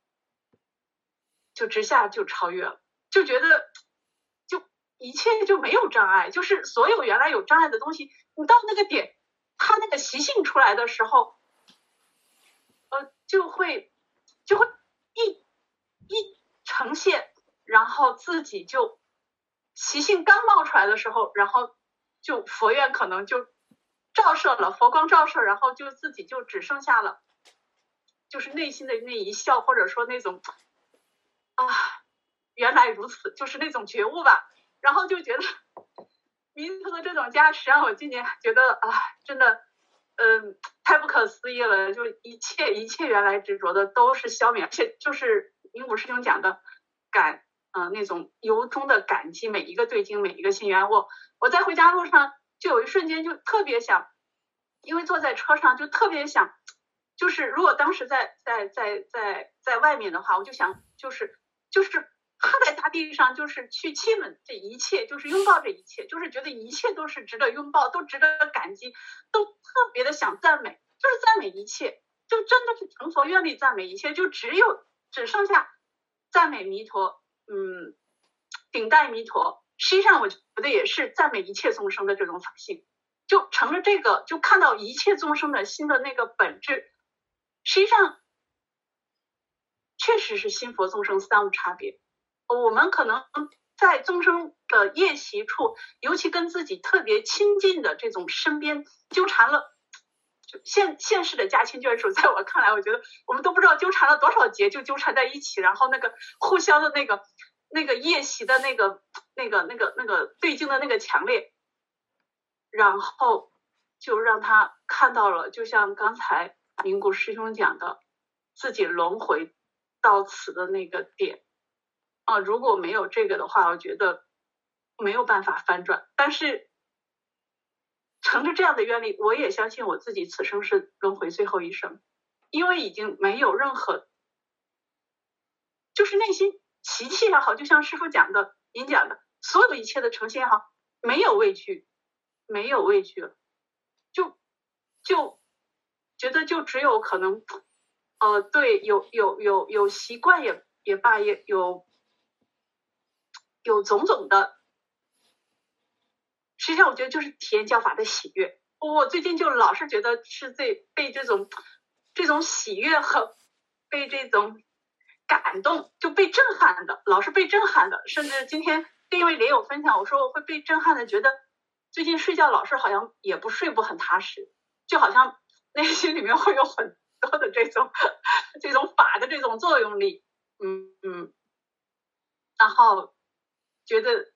就直下就超越了，就觉得就一切就没有障碍，就是所有原来有障碍的东西，你到那个点，它那个习性出来的时候，呃，就会就会一一呈现，然后自己就习性刚冒出来的时候，然后就佛愿可能就照射了，佛光照射，然后就自己就只剩下了，就是内心的那一笑，或者说那种。啊，原来如此，就是那种觉悟吧。然后就觉得弥陀的这种加持让我今年觉得啊，真的嗯太不可思议了，就一切一切原来执着的都是消灭，而且就是明谷师兄讲的感嗯、呃、那种由衷的感激每一个对境，每一个心缘。我我在回家路上就有一瞬间就特别想，因为坐在车上就特别想，就是如果当时在在在在在外面的话，我就想就是就是趴在大地上，就是去亲吻这一切，就是拥抱这一切，就是觉得一切都是值得拥抱，都值得感激，都特别的想赞美，就是赞美一切，就真的是成佛愿力赞美一切，就只有只剩下赞美弥陀，嗯，顶戴弥陀。实际上我觉得也是赞美一切众生的这种法性，就乘着这个，就看到一切众生的心的那个本质，实际上确实是心佛众生三无差别。我们可能在众生的业习处，尤其跟自己特别亲近的这种身边纠缠了，就现现世的家亲眷属，在我看来，我觉得我们都不知道纠缠了多少劫，就纠缠在一起，然后那个互相的那个那个业习的那个那个那个那个对境的那个强烈，然后就让他看到了，就像刚才明谷师兄讲的，自己轮回到此的那个点啊，如果没有这个的话，我觉得没有办法翻转。但是乘着这样的愿力，我也相信我自己此生是轮回最后一生，因为已经没有任何，就是内心习气也好，就像师父讲的您讲的，所有一切的呈现也好，没有畏惧，没有畏惧了，就就觉得就只有可能呃对有有有有习惯也也罢，也有有种种的，实际上我觉得就是体验教法的喜悦。我最近就老是觉得是最被这种这种喜悦和被这种感动就被震撼的，老是被震撼的。甚至今天跟一位莲友分享，我说我会被震撼的，觉得最近睡觉老是好像也不睡不很踏实，就好像内心里面会有很多的这种这种法的这种作用力，嗯嗯，然后觉得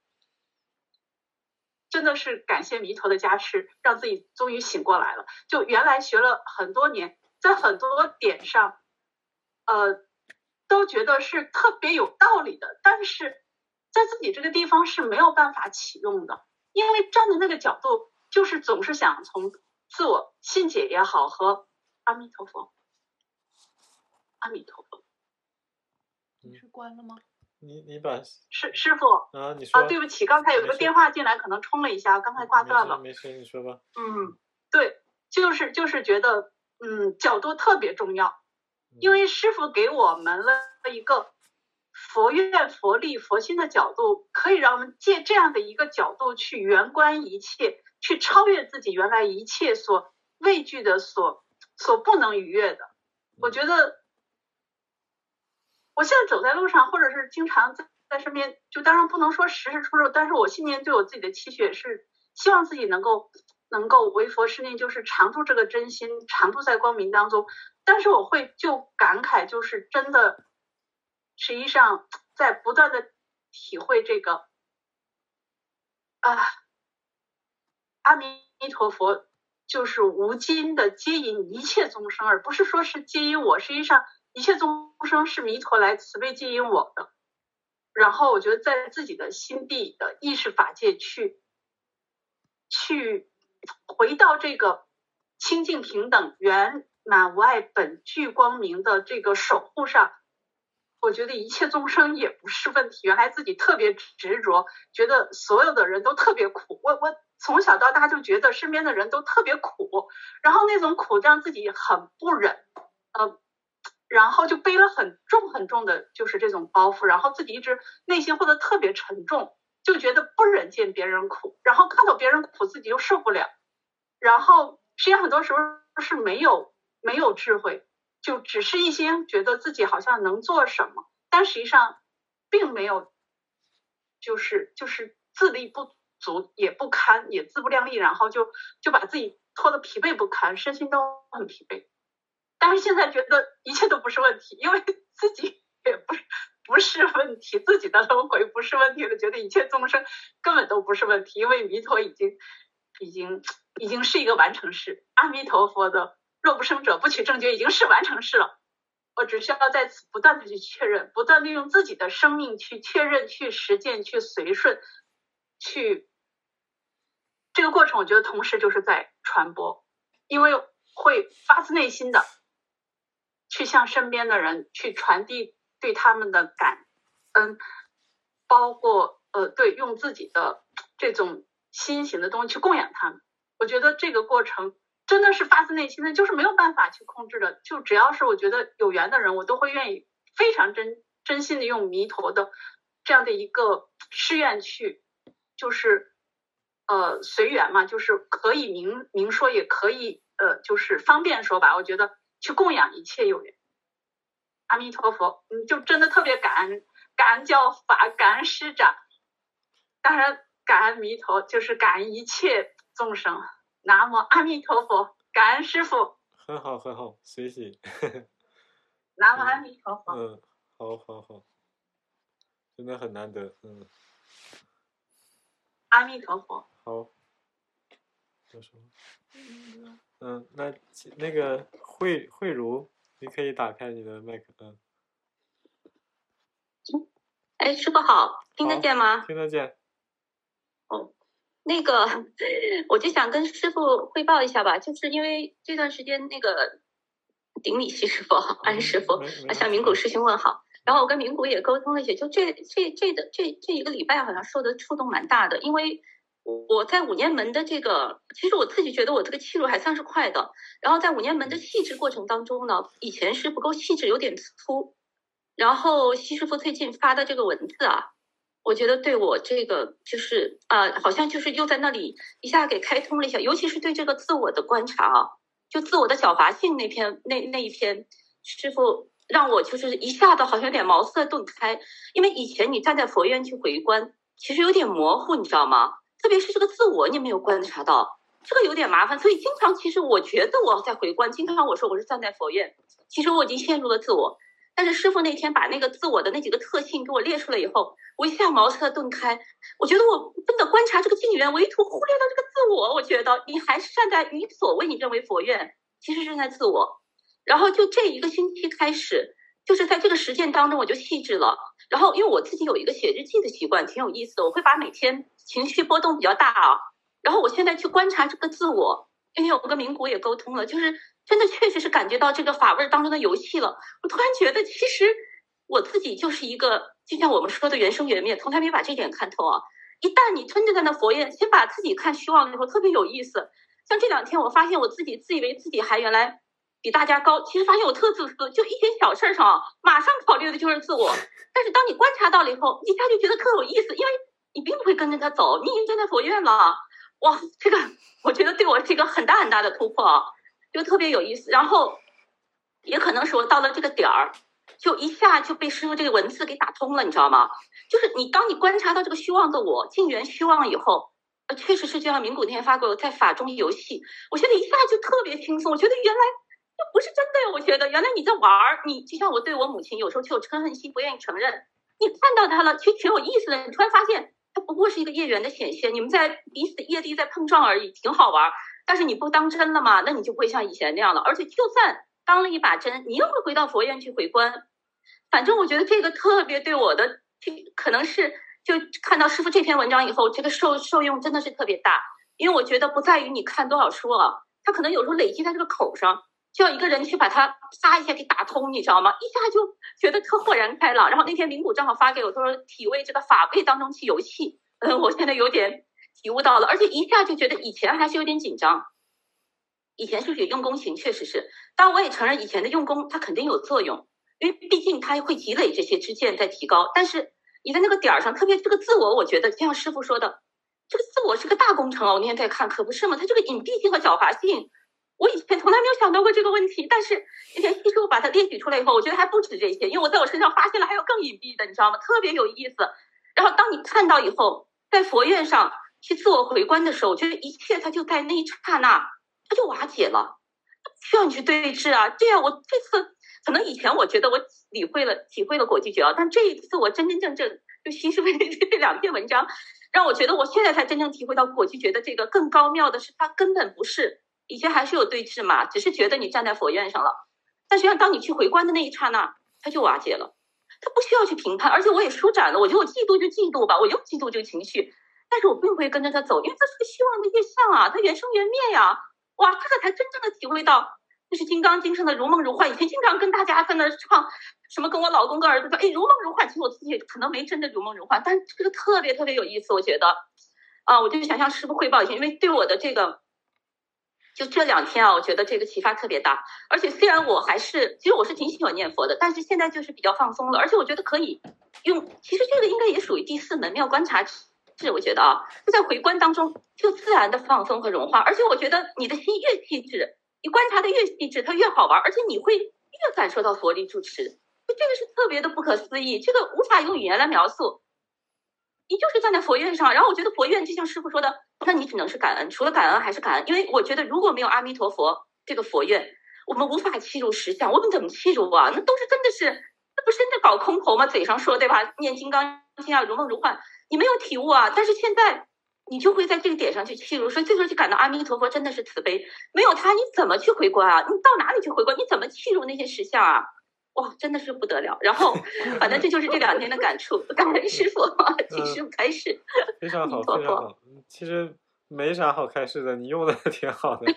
真的是感谢弥陀的加持，让自己终于醒过来了。就原来学了很多年，在很多点上，呃，都觉得是特别有道理的，但是在自己这个地方是没有办法启用的，因为站的那个角度，就是总是想从自我信解也好，和阿弥陀佛，阿弥陀佛。 你是关了吗？ 你你把师师傅啊，你说啊，对不起，刚才有个电话进来，可能冲了一下，刚才挂断了。 没事，没事，你说吧。 嗯，对，就是就是觉得，嗯，角度特别重要，因为师傅给我们了一个佛愿、佛力、佛心的角度，可以让我们借这样的一个角度去圆观一切，去超越自己原来一切所畏惧的、所所不能逾越的。我觉得。我现在走在路上，或者是经常在在身边，就当然不能说时时出入，但是我心里面对我自己的期许是希望自己能够能够为佛是念，就是常住这个真心，常住在光明当中。但是我会就感慨，就是真的，实际上在不断的体会这个啊，阿弥陀佛就是无尽的接引一切众生，而不是说是接引我，实际上。一切众生是弥陀来慈悲接引我的，然后我觉得在自己的心地的意识法界去去回到这个清净平等圆满无碍本具光明的这个守护上，我觉得一切众生也不是问题。原来自己特别执着，觉得所有的人都特别苦，我我从小到大就觉得身边的人都特别苦，然后那种苦让自己很不忍，呃然后就背了很重很重的就是这种包袱，然后自己一直内心或者特别沉重，就觉得不忍见别人苦，然后看到别人苦自己又受不了，然后实际上很多时候是没有没有智慧，就只是一心觉得自己好像能做什么，但实际上并没有就是就是自力不足也不堪，也自不量力，然后就就把自己拖得疲惫不堪，身心都很疲惫。但是现在觉得一切都不是问题，因为自己也不是不是问题，自己的轮回不是问题了，觉得一切众生根本都不是问题，因为弥陀已经已经已经是一个完成式，阿弥陀佛的若不生者不取正觉已经是完成式了，我只需要在此不断的去确认，不断的用自己的生命去确认、去实践、去随顺，去这个过程，我觉得同时就是在传播，因为会发自内心的去向身边的人去传递对他们的感恩，包括呃对用自己的这种心形的东西去供养他们。我觉得这个过程真的是发自内心的，就是没有办法去控制的。就只要是我觉得有缘的人，我都会愿意非常真真心的用弥陀的这样的一个誓愿去，就是呃随缘嘛，就是可以明明说，也可以呃就是方便说吧。我觉得去供养一切有缘。阿弥陀佛，嗯，就真的特别感恩，感恩教法，感恩师长，当然感恩弥陀，就是感恩一切众生。南无阿弥陀佛，感恩师父。 很好，很好，学习。 南无阿弥陀佛。 嗯，好好好，真的很难得，嗯。 阿弥陀佛。 好。有什么？嗯，那那个慧慧茹，你可以打开你的麦克，嗯。 哎，师傅好，听得见吗？ 听得见。 哦，那个，我就想跟师傅汇报一下吧，就是因为这段时间那个顶礼西师傅、安师傅，啊，向名古师兄问好。然后我跟名古也沟通了一些，就这这这的这这一个礼拜好像受的触动蛮大的，因为我在五年门的这个，其实我自己觉得我这个气入还算是快的。然后在五年门的气质过程当中呢，以前是不够气质，有点粗。然后西师傅最近发的这个文字啊，我觉得对我这个就是呃，好像就是又在那里一下给开通了一下，尤其是对这个自我的观察啊，就自我的狡猾性那篇那那一篇，师傅让我就是一下子好像有点茅塞顿开，因为以前你站在佛院去回观，其实有点模糊，你知道吗？特别是这个自我你没有观察到，这个有点麻烦，所以经常其实我觉得我在回观，经常我说我是站在佛院，其实我已经陷入了自我。 但是师傅那天把那个自我的那几个特性给我列出来以后，我一下茅塞顿开。我觉得我真的观察这个境缘，唯独忽略了这个自我。我觉得你还是站在你所谓你认为佛院，其实是在自我。然后就这一个星期开始，就是在这个实践当中我就细致了。然后因为我自己有一个写日记的习惯，挺有意思的，我会把每天情绪波动比较大啊，然后我现在去观察这个自我。因为我跟明谷也沟通了，就是真的确实是感觉到这个法味当中的游戏了。我突然觉得，其实我自己就是一个，就像我们说的缘生缘灭，从来没把这点看透啊。一旦你吞着在那佛院，先把自己看虚妄的时候，特别有意思。像这两天，我发现我自己自以为自己还原来比大家高，其实发现我特自私，就一点小事上啊，马上考虑的就是自我。但是当你观察到了以后，一下就觉得特有意思，因为你并不会跟着他走，你已经站在佛院了。哇，这个我觉得对我是一个很大很大的突破啊，就特别有意思。然后也可能说到了这个点儿，就一下就被师父这个文字给打通了，你知道吗？就是你当你观察到这个虚妄的我境缘虚妄以后，呃，确实是就像明谷那天发给我在法中游戏，我现在一下就特别轻松。我觉得原来这不是真的呀，我觉得原来你在玩儿，你就像我对我母亲有时候就有嗔恨心，不愿意承认，你看到她了，其实挺有意思的。你突然发现。它不过是一个业缘的显现，你们在彼此业力在碰撞而已，挺好玩。但是你不当真了嘛，那你就不会像以前那样了。而且就算当了一把真，你又会回到佛院去回观。反正我觉得这个特别对我的，可能是就看到师父这篇文章以后，这个受受用真的是特别大。因为我觉得不在于你看多少书啊，它可能有时候累积在这个口上，就要一个人去把它啪一下给打通，你知道吗？一下就觉得特豁然开朗。然后那天明谷正好发给我，他说体味这个法味当中去游戏，嗯，我现在有点体悟到了，而且一下就觉得以前还是有点紧张，以前是属于用功型，确实是。当然我也承认以前的用功它肯定有作用，因为毕竟它会积累这些知见在提高。但是你在那个点儿上，特别这个自我，我觉得就像师父说的，这个自我是个大工程啊。我那天在看，可不是吗？它这个隐蔽性和狡猾性。我以前从来没有想到过这个问题，但是那天西叔把它列举出来以后，我觉得还不止这些，因为我在我身上发现了还有更隐蔽的，你知道吗？特别有意思。然后当你看到以后，在佛院上去自我回观的时候，我觉得一切它就在那一刹那，它就瓦解了，不需要你去对峙啊。对啊，我这次可能以前我觉得我理会了、体会了果拒绝啊，但这一次我真真正正就西叔这这两篇文章，让我觉得我现在才真正体会到果拒绝的这个更高妙的是，它根本不是。以前还是有对峙嘛，只是觉得你站在佛院上了，但实际上当你去回观的那一刹那，它就瓦解了，它不需要去评判，而且我也舒展了。我觉得我嫉妒就嫉妒吧，我有嫉妒这个情绪，但是我并不会跟着他走，因为它是个虚妄的业相啊，它缘生缘灭呀，哇，这个才真正的体会到，就是《金刚经》上的如梦如幻。以前经常跟大家在那唱什么，跟我老公跟儿子说，哎，如梦如幻，其实我自己也可能没真的如梦如幻，但是这个特别特别有意思，我觉得，啊，我就想向师父汇报一下，因为对我的这个。就这两天啊，我觉得这个启发特别大。而且虽然我还是，其实我是挺喜欢念佛的，但是现在就是比较放松了。而且我觉得可以用，其实这个应该也属于第四门妙观察智。我觉得啊，就在回观当中就自然的放松和融化。而且我觉得你的心越细致，你观察的越细致，它越好玩，而且你会越感受到佛力住持。就这个是特别的不可思议，这个无法用语言来描述。你就是站在佛院上，然后我觉得佛院就像师父说的，那你只能是感恩，除了感恩还是感恩，因为我觉得如果没有阿弥陀佛这个佛院，我们无法契入实相，我们怎么契入啊？那都是真的是，那不是在搞空头吗？嘴上说对吧？念金刚经啊，如梦如幻，你没有体悟啊。但是现在你就会在这个点上去契入，所以这时候就感到阿弥陀佛真的是慈悲，没有他你怎么去回观啊？你到哪里去回观？你怎么契入那些实相啊？哇，真的是不得了！然后，反正这就是这两天的感触。感恩师傅，请师傅开示。 非常好，非常好。其实没啥好开示的，你用的挺好的，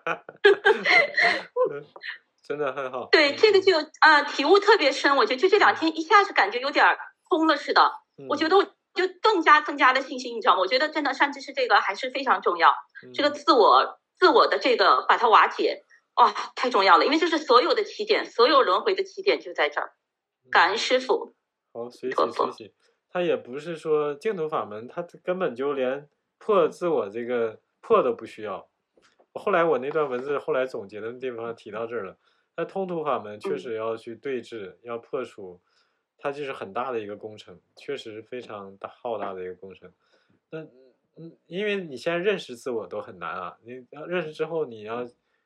真的很好。 对，这个就啊、呃、体悟特别深，我觉得就这两天一下子感觉有点空了似的。嗯、我觉得我就更加增加的信心，你知道吗？我觉得真的善知识这个还是非常重要，嗯、这个自我自我的这个把它瓦解。哇、哦，太重要了！因为这是所有的起点，所有轮回的起点就在这儿。感恩师父。 好，随喜随喜。他也不是说净土法门，他根本就连破自我这个破都不需要。后来我那段文字后来总结的地方提到这儿了。那通途法门确实要去对峙，嗯、要破除，它就是很大的一个工程，确实非常大浩大的一个工程。那嗯，因为你现在认识自我都很难啊，你要认识之后，你要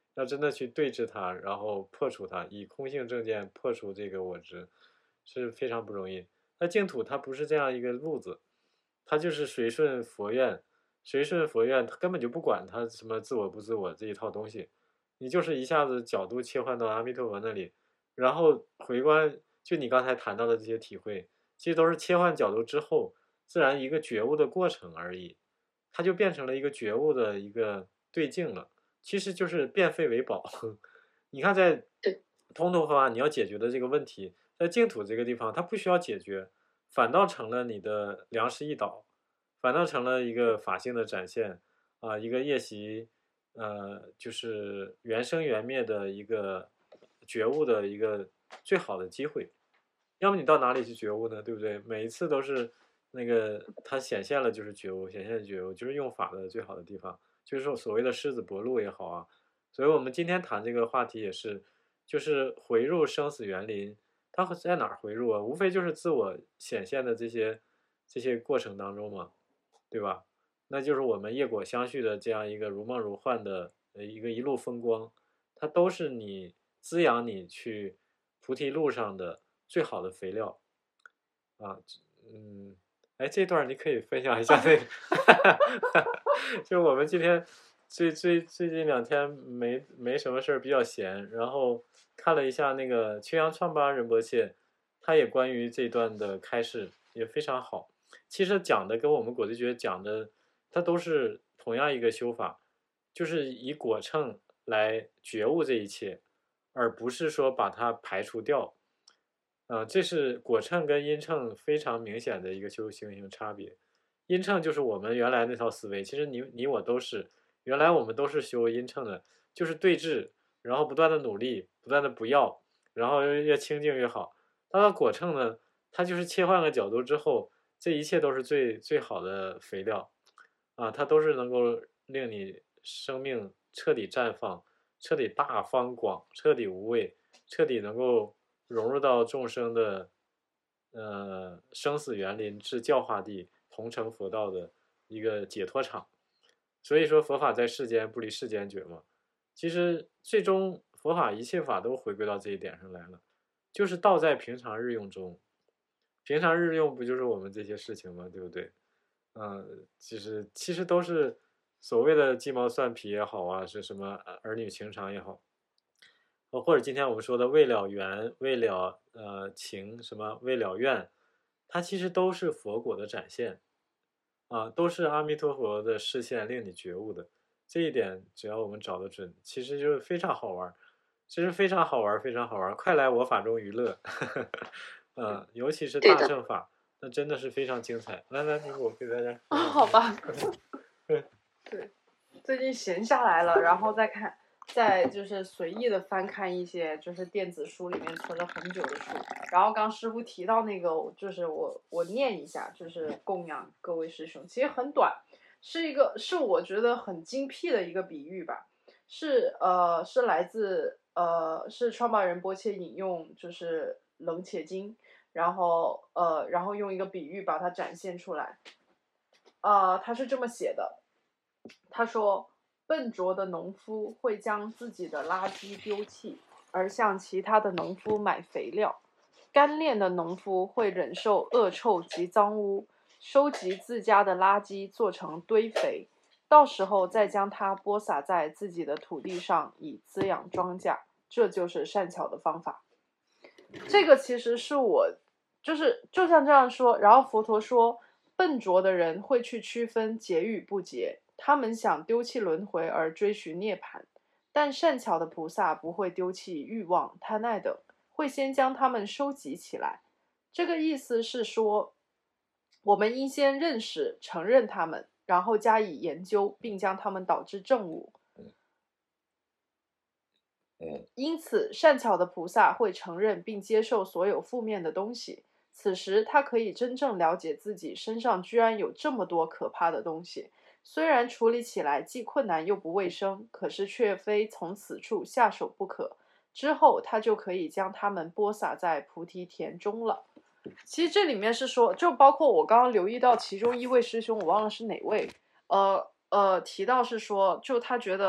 要真的去对治它，然后破除它，以空性正见破除这个我执，是非常不容易。那净土它不是这样一个路子，它就是随顺佛愿，随顺佛愿，它根本就不管它什么自我不自我这一套东西，你就是一下子角度切换到阿弥陀佛那里，然后回观，就你刚才谈到的这些体会，其实都是切换角度之后，自然一个觉悟的过程而已，它就变成了一个觉悟的一个对境了。其实就是变废为宝。你看，在通途佛法你要解决的这个问题，在净土这个地方，它不需要解决，反倒成了你的良师益导，反倒成了一个法性的展现啊、呃，一个夜袭，呃，就是缘生缘灭的一个觉悟的一个最好的机会。要么你到哪里去觉悟呢？对不对？每一次都是那个它显现了就是觉悟，显现觉悟就是用法的最好的地方。就是说所谓的狮子搏鹿也好啊，所以我们今天谈这个话题也是，就是回入生死园林，它在哪儿回入啊？无非就是自我显现的这些这些过程当中嘛，对吧？那就是我们业果相续的这样一个如梦如幻的一个一路风光，它都是你滋养你去菩提路上的最好的肥料啊，嗯。哎，这段你可以分享一下那个，就我们今天最最最近两天没没什么事儿，比较闲，然后看了一下那个秋阳创巴仁波切，他也关于这段的开示也非常好。其实讲的跟我们果地觉讲的，它都是同样一个修法，就是以果乘来觉悟这一切，而不是说把它排除掉。啊、呃，这是果乘跟因乘非常明显的一个修行性差别。因乘就是我们原来那套思维，其实你你我都是，原来我们都是修因乘的，就是对治，然后不断的努力，不断的不要，然后越清净越好。到了果乘呢，它就是切换个角度之后，这一切都是最最好的肥料，啊，它都是能够令你生命彻底绽放，彻底大方广，彻底无畏，彻底能够融入到众生的呃生死园林至教化地，同成佛道的一个解脱场。所以说佛法在世间不离世间觉嘛，其实最终佛法一切法都回归到这一点上来了，就是道在平常日用中。平常日用不就是我们这些事情吗？对不对？嗯，其实其实都是所谓的鸡毛蒜皮也好啊，是什么儿女情长也好，或者今天我们说的为了缘，为了呃情，什么为了愿，它其实都是佛果的展现啊，都是阿弥陀佛的视线令你觉悟的。这一点只要我们找得准，其实就是非常好玩，其实非常好玩，非常好玩，快来我法中娱乐。嗯，尤其是大乘法，那真的是非常精彩。来来，你我给大家啊，好吧。对，最近闲下来了，然后再看，再就是随意的翻看一些就是电子书里面存了很久的书。然后刚师傅提到那个，就是我我念一下，就是供养各位师兄，其实很短，是一个是我觉得很精辟的一个比喻吧，是呃是来自呃是创巴仁波切引用就是冷且经。然后呃，然后用一个比喻把它展现出来。呃，他是这么写的，他说，笨拙的农夫会将自己的垃圾丢弃，而向其他的农夫买肥料；干练的农夫会忍受恶臭及脏污，收集自家的垃圾做成堆肥，到时候再将它播撒在自己的土地上，以滋养庄稼。这就是善巧的方法。这个其实是我，就是就像这样说，然后佛陀说，笨拙的人会去区分劫与不劫，他们想丢弃轮回而追寻涅槃，但善巧的菩萨不会丢弃欲望、贪爱等，会先将他们收集起来。这个意思是说，我们应先认识、承认他们，然后加以研究，并将他们导致正悟。因此，善巧的菩萨会承认并接受所有负面的东西。此时，他可以真正了解自己身上居然有这么多可怕的东西，虽然处理起来既困难又不卫生，可是却非从此处下手不可。之后，他就可以将它们播撒在菩提田中了。其实这里面是说，就包括我刚刚留意到其中一位师兄，我忘了是哪位，呃呃，提到是说，就他觉得。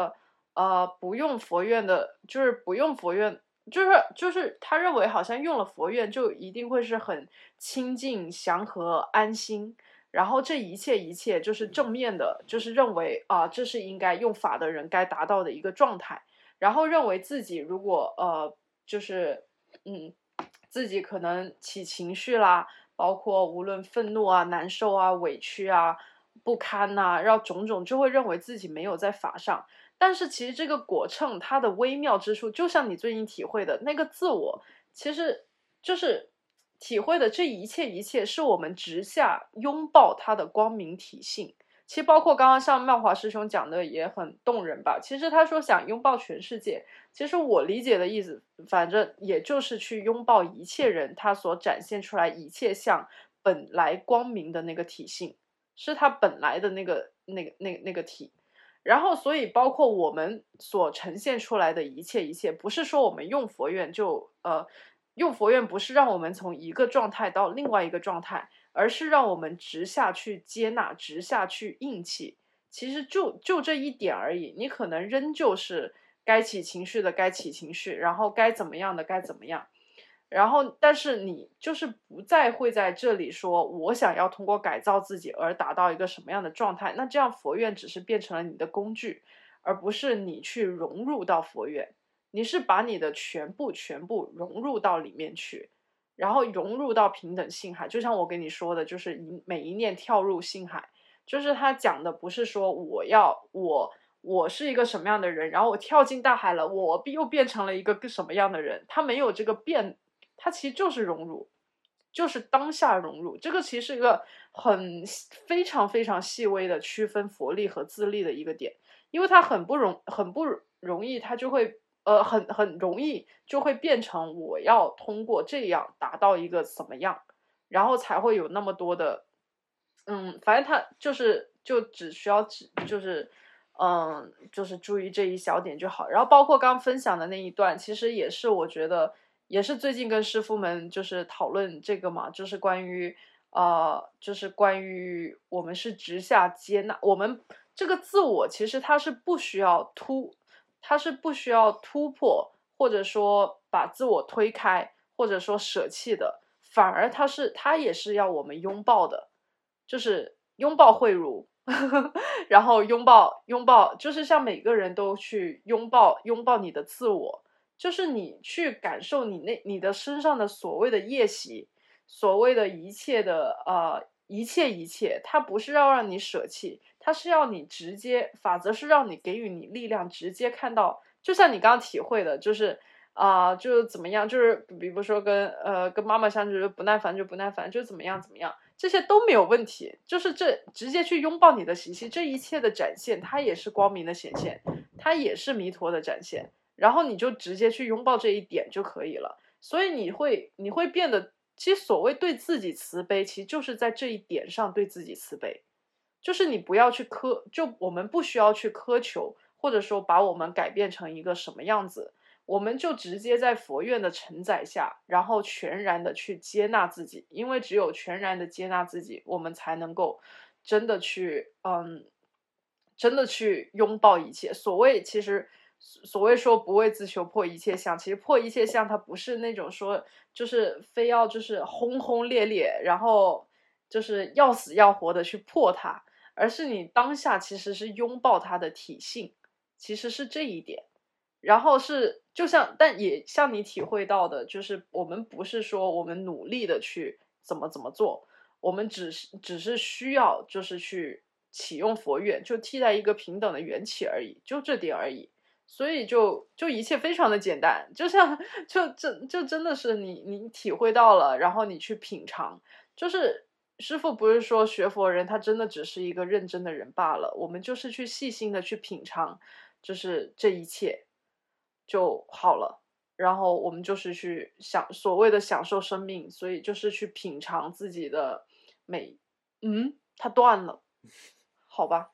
呃不用佛院的，就是不用佛院。就是就是他认为好像用了佛院就一定会是很清净祥和安心，然后这一切一切就是正面的，就是认为啊、呃、这是应该用法的人该达到的一个状态，然后认为自己如果呃就是嗯自己可能起情绪啦，包括无论愤怒啊、难受啊、委屈啊、不堪呐、啊，然后种种就会认为自己没有在法上。但是其实这个果秤它的微妙之处，就像你最近体会的那个自我，其实就是体会的这一切一切是我们直下拥抱它的光明体性。其实包括刚刚像妙华师兄讲的也很动人吧，其实他说想拥抱全世界，其实我理解的意思反正也就是去拥抱一切人他所展现出来一切像本来光明的那个体性，是他本来的那个那个那个那个体。然后所以包括我们所呈现出来的一切一切，不是说我们用佛院就呃用佛院不是让我们从一个状态到另外一个状态，而是让我们直下去接纳，直下去硬气。其实就就这一点而已，你可能仍旧是该起情绪的该起情绪，然后该怎么样的该怎么样。然后但是你就是不再会在这里说我想要通过改造自己而达到一个什么样的状态，那这样佛院只是变成了你的工具，而不是你去融入到佛院，你是把你的全部全部融入到里面去，然后融入到平等性海。就像我跟你说的，就是一每一念跳入性海，就是他讲的不是说我要我我是一个什么样的人，然后我跳进大海了，我又变成了一个什么样的人，他没有这个变，它其实就是融入，就是当下融入。这个其实是一个很非常非常细微的区分佛力和自力的一个点，因为它很不容很不容易，它就会呃很很容易就会变成我要通过这样达到一个怎么样，然后才会有那么多的嗯，反正它就是就只需要只就是嗯就是注意这一小点就好。然后包括刚分享的那一段，其实也是我觉得。也是最近跟师父们就是讨论这个嘛，就是关于呃，就是关于我们是直下接纳，我们这个自我其实它是不需要突，它是不需要突破，或者说把自我推开，或者说舍弃的，反而它是它也是要我们拥抱的，就是拥抱慧如。然后拥抱拥抱，就是像每个人都去拥抱拥抱你的自我。就是你去感受你那你的身上的所谓的业习，所谓的一切的呃一切一切，它不是要让你舍弃，它是要你直接，法则是让你给予你力量，直接看到，就像你刚刚体会的，就是啊、呃，就是怎么样，就是比如说跟呃跟妈妈相处就不耐烦就不耐烦，就怎么样怎么样，这些都没有问题，就是这直接去拥抱你的习气，这一切的展现，它也是光明的显现，它也是弥陀的展现。然后你就直接去拥抱这一点就可以了，所以你会你会变得，其实所谓对自己慈悲，其实就是在这一点上对自己慈悲，就是你不要去苛，就我们不需要去苛求，或者说把我们改变成一个什么样子，我们就直接在佛院的承载下，然后全然的去接纳自己，因为只有全然的接纳自己，我们才能够真的去嗯，真的去拥抱一切。所谓其实。所谓说不为自求破一切相，其实破一切相它不是那种说就是非要就是轰轰烈烈，然后就是要死要活的去破它，而是你当下其实是拥抱它的体性，其实是这一点。然后是就像但也像你体会到的，就是我们不是说我们努力的去怎么怎么做，我们只是只是需要就是去启用佛院，就替代一个平等的缘起而已，就这点而已。所以就就一切非常的简单，就像就真就真的是你你体会到了，然后你去品尝，就是师父不是说学佛人他真的只是一个认真的人罢了，我们就是去细心的去品尝，就是这一切就好了，然后我们就是去享所谓的享受生命，所以就是去品尝自己的美。嗯，它断了，好吧。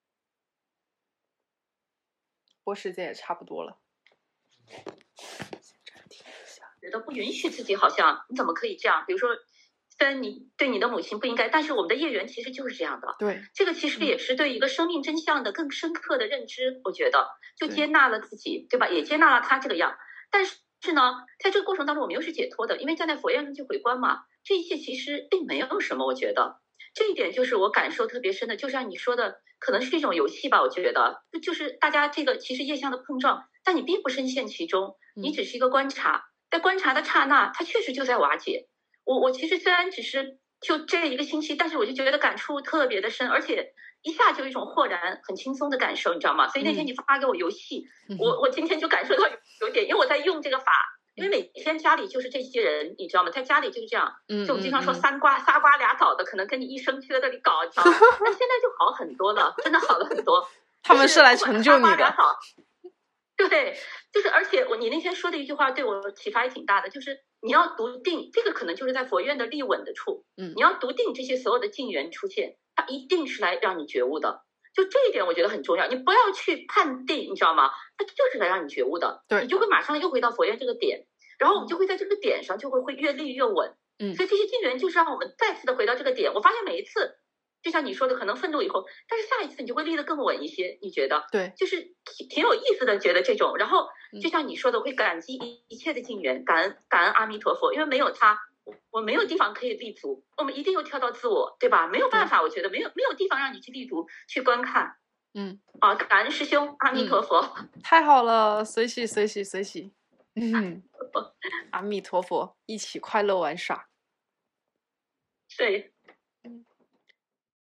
播时间也差不多了， 觉得不允许自己，好像你怎么可以这样？比如说， 虽然你对你的母亲不应该，但是我们的业缘其实就是这样的。 对， 这个其实也是对一个生命真相的更深刻的认知，我觉得就接纳了自己，对吧？也接纳了他这个样。但是呢，在这个过程当中，我们又是解脱的，因为站在佛院上去回观嘛，这一切其实并没有什么，我觉得。这一点就是我感受特别深的，就像你说的，可能是一种游戏吧，我觉得就是大家这个其实业相的碰撞，但你并不深陷其中，你只是一个观察，在观察的刹那，它确实就在瓦解。我我其实虽然只是就这一个星期，但是我就觉得感触特别的深，而且一下就有一种豁然、很轻松的感受，你知道吗？所以那天你发给我游戏， 嗯、 我我今天就感受到有点，因为我在用这个法。因为每天家里就是这些人，你知道吗？在家里就是这样，就我们经常说三瓜、嗯、仨瓜俩枣的，可能跟你一生去在这里搞，你知道吗？但现在就好很多了，真的好了很多。 他们是来成就你的。 对，就是而且我你那天说的一句话对我启发也挺大的，就是你要笃定，这个可能就是在佛院的立稳的处，嗯，你要笃定这些所有的境缘出现，它一定是来让你觉悟的。就这一点我觉得很重要，你不要去判定，你知道吗？它就是来让你觉悟的， 对， 你就会马上又回到佛院这个点，然后我们就会在这个点上就会会越立越稳，嗯，所以这些境缘就是让我们再次的回到这个点。我发现每一次，就像你说的，可能愤怒以后，但是下一次你就会立得更稳一些，你觉得？ 对， 就是挺挺有意思的，觉得这种，然后就像你说的，我会感激一一切的境缘，感恩感恩阿弥陀佛，因为没有他。我没有地方可以立足，我们一定又跳到自我，对吧？没有办法，我觉得没有没有地方让你去立足去观看。 嗯啊，感恩师兄，阿弥陀佛， 嗯、太好了，随喜随喜随喜，嗯，阿弥陀佛，一起快乐玩耍。 对， 嗯。